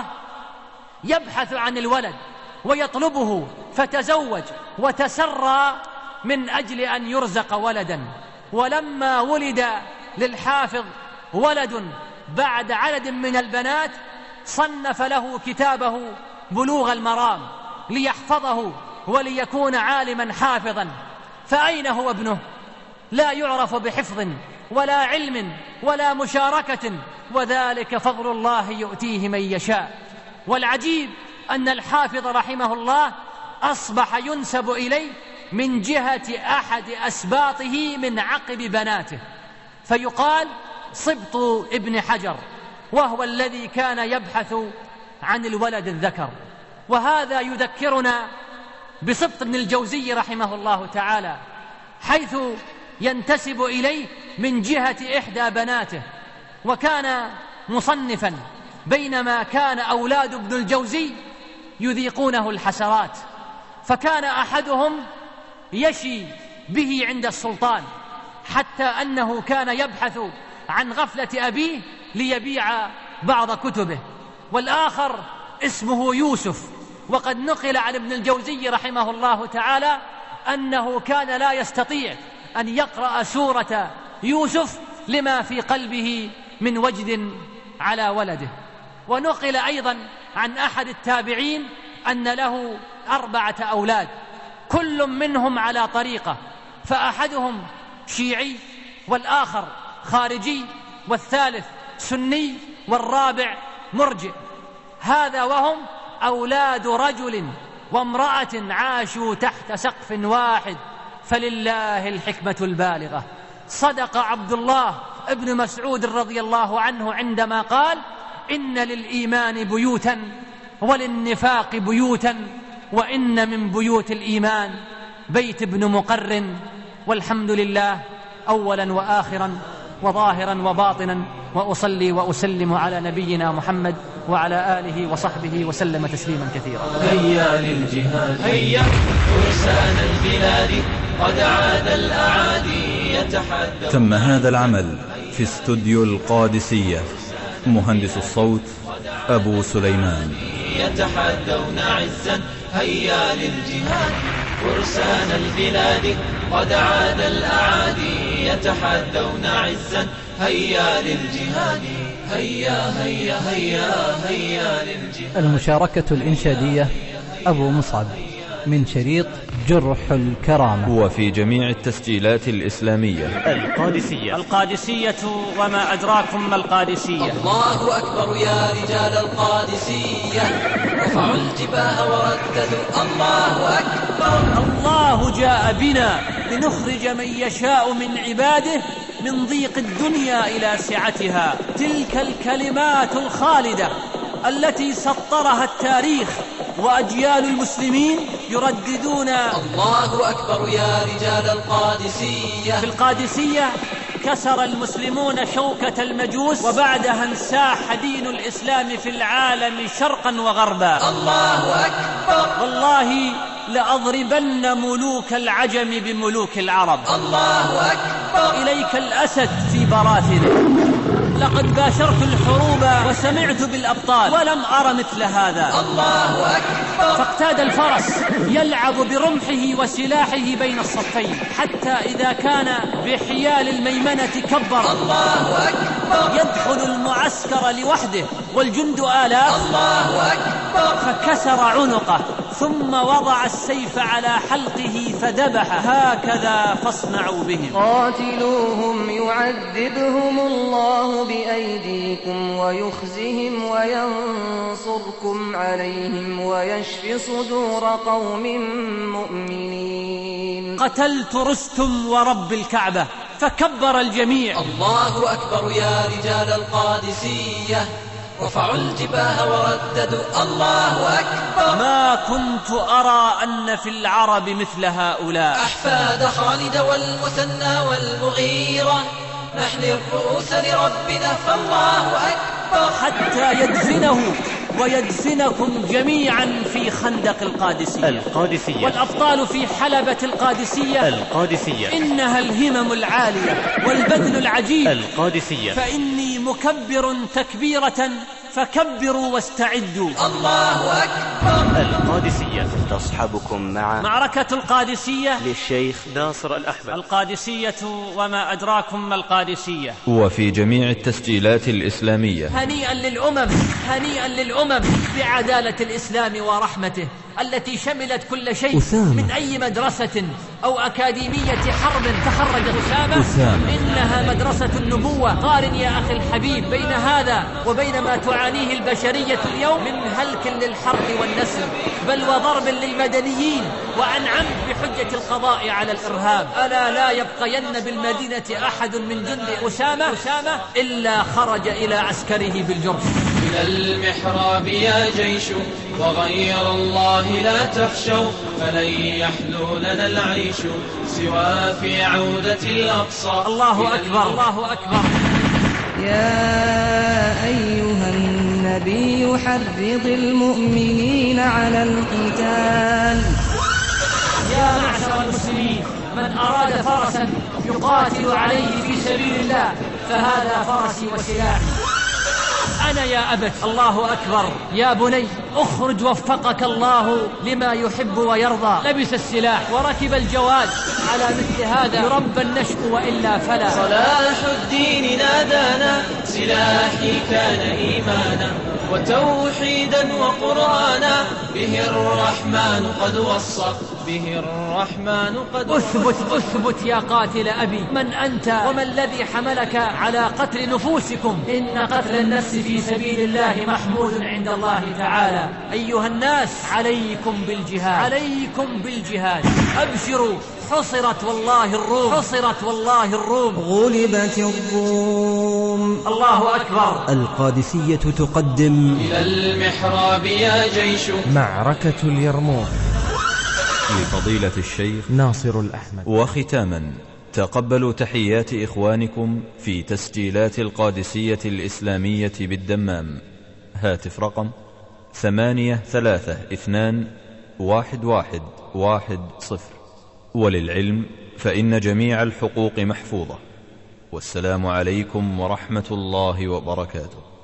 يبحث عن الولد ويطلبه، فتزوج وتسرى من أجل أن يرزق ولدا. ولما ولد للحافظ ولد بعد عدد من البنات صنف له كتابه بلوغ المرام ليحفظه وليكون عالما حافظا. فأين هو ابنه؟ لا يعرف بحفظ ولا علم ولا مشاركة، وذلك فضل الله يؤتيه من يشاء. والعجيب أن الحافظ رحمه الله أصبح ينسب إليه من جهة أحد أسباطه من عقب بناته، فيقال صبط ابن حجر، وهو الذي كان يبحث عن الولد الذكر. وهذا يذكرنا بصبط ابن الجوزي رحمه الله تعالى، حيث ينتسب إليه من جهة إحدى بناته. وكان مصنفا بينما كان أولاد ابن الجوزي يذيقونه الحسرات، فكان أحدهم يشي به عند السلطان حتى أنه كان يبحث عن غفلة أبيه ليبيع بعض كتبه، والآخر اسمه يوسف. وقد نقل عن ابن الجوزي رحمه الله تعالى أنه كان لا يستطيع أن يقرأ سورة يوسف لما في قلبه من وجد على ولده. ونقل أيضا عن أحد التابعين أن له أربعة أولاد كل منهم على طريقة، فأحدهم شيعي والآخر خارجي والثالث سني والرابع مرجئ، هذا وهم أولاد رجل وامرأة عاشوا تحت سقف واحد، فلله الحكمة البالغة. صدق عبد الله ابن مسعود رضي الله عنه عندما قال: إن للإيمان بيوتا وللنفاق بيوتا، وإن من بيوت الإيمان بيت ابن مقرن. والحمد لله أولا وآخرا وظاهرا وباطنا، وأصلي وأسلم على نبينا محمد وعلى آله وصحبه وسلم تسليما كثيرا. هيا للجهاد، هيا فرسان البلاد، قد عاد الأعادي يتحدث. تم هذا العمل في استوديو القادسية، مهندس الصوت أبو سليمان. يتحدون عزا، هيا للجهاد فرسان البلاد، قد عاد الأعادي يتحدون عزا، هيا للجهاد، هيا هيا هيا هيا للجهاد. المشاركة الإنشادية أبو مصعب من شريط جرح الكرامة. وفي جميع التسجيلات الإسلامية. القادسية. القادسية وما أدراكم ما القادسية. الله أكبر يا رجال القادسية، رفعوا الجباه ورددوا الله أكبر. الله جاء بنا لنخرج من يشاء من عباده من ضيق الدنيا إلى سعتها. تلك الكلمات الخالدة التي سطرها التاريخ وأجيال المسلمين يرددون الله أكبر يا رجال القادسية. في القادسية كسر المسلمون شوكة المجوس، وبعدها انساح دين الإسلام في العالم شرقا وغربا. الله أكبر. والله لأضربن ملوك العجم بملوك العرب. الله أكبر. إليك الأسد في براثنه. لقد باشرت الحروب وسمعت بالأبطال ولم أر مثل هذا. الله أكبر. فاقتاد الفرس يلعب برمحه وسلاحه بين الصفين، حتى إذا كان بحيال الميمنة كبر. الله أكبر. يدخل المعسكر لوحده والجند آلاف. الله أكبر. فكسر عنقه ثم وضع السيف على حلقه فذبح. هكذا فاصنعوا بهم. قاتلوهم يعذبهم الله بأيديكم ويخزهم وينصركم عليهم ويشف صدور قوم مؤمنين. قتلت رستم ورب الكعبة، فكبر الجميع. الله أكبر يا رجال القادسية، رفعوا الجباه ورددوا الله أكبر. ما كنت أرى أن في العرب مثل هؤلاء. أحفاد خالد والمثنى والمغيرة، نحن الرؤوس لربنا فالله أكبر. حتى يدفنه ويدفنكم جميعا في خندق القادسية. القادسية. والأبطال في حلبة القادسية. القادسية. إنها الهمم العالية والبذل العجيب. القادسية. فإني مكبر تكبيرة فكبروا واستعدوا. الله أكبر. القادسية تصحبكم مع معركة القادسية للشيخ ناصر الأحمد. القادسية وما أدراكم ما القادسية. وفي جميع التسجيلات الإسلامية. هنيئا للأمم، هنيئا للأمم بعدالة الإسلام ورحمته التي شملت كل شيء. أسامة. من أي مدرسة أو أكاديمية حرب تخرج أسامة. أسامة. إنها مدرسة النبوة. قارن يا أخي الحبيب بين هذا وبين ما تعانيه البشرية اليوم من هلك للحرب والنسل، بل وضرب للمدنيين، وعن عمد بحجة القضاء على الإرهاب. ألا لا يبقين بالمدينة أحد من جند أسامة أسامة إلا خرج إلى عسكره بالجرح. إلى المحراب يا جيش وغير الله لا تخشوا، فلن يحلو لنا العيش سوى في عودة الأقصى. الله أكبر، الله أكبر. يا أيها النبي حرض المؤمنين على القتال. يا معشر المسلمين، من أراد فرسا يقاتل عليه في سبيل الله فهذا فرسي وسلاحي. أنا يا أبت. الله أكبر. يا بني اخرج وفقك الله لما يحب ويرضى. لبس السلاح وركب الجواد. على مثل هذا يربى النشء وإلا فلا. صلاح الدين نادانا، سلاحي كان إيمانا وتوحيدا وقرآنا، به الرحمن قد وصى، به الرحمن قد وصى. أثبت أثبت يا قاتل أبي، من أنت وما الذي حملك على قتل نفوسكم؟ إن قتل النفس في سبيل الله محمود عند الله تعالى. أيها الناس، عليكم بالجهاد، عليكم بالجهاد. أبشروا، حصرت والله الروم، حصرت والله الروم، غلبت الروم. الله أكبر. القادسية تقدم إلى المحراب يا جيش، معركة اليرموك لفضيلة الشيخ ناصر الأحمد. وختاما تقبلوا تحيات إخوانكم في تسجيلات القادسية الإسلامية بالدمام. هاتف رقم ثمانية ثلاثة اثنان واحد واحد واحد صفر. وللعلم فإن جميع الحقوق محفوظة. والسلام عليكم ورحمة الله وبركاته.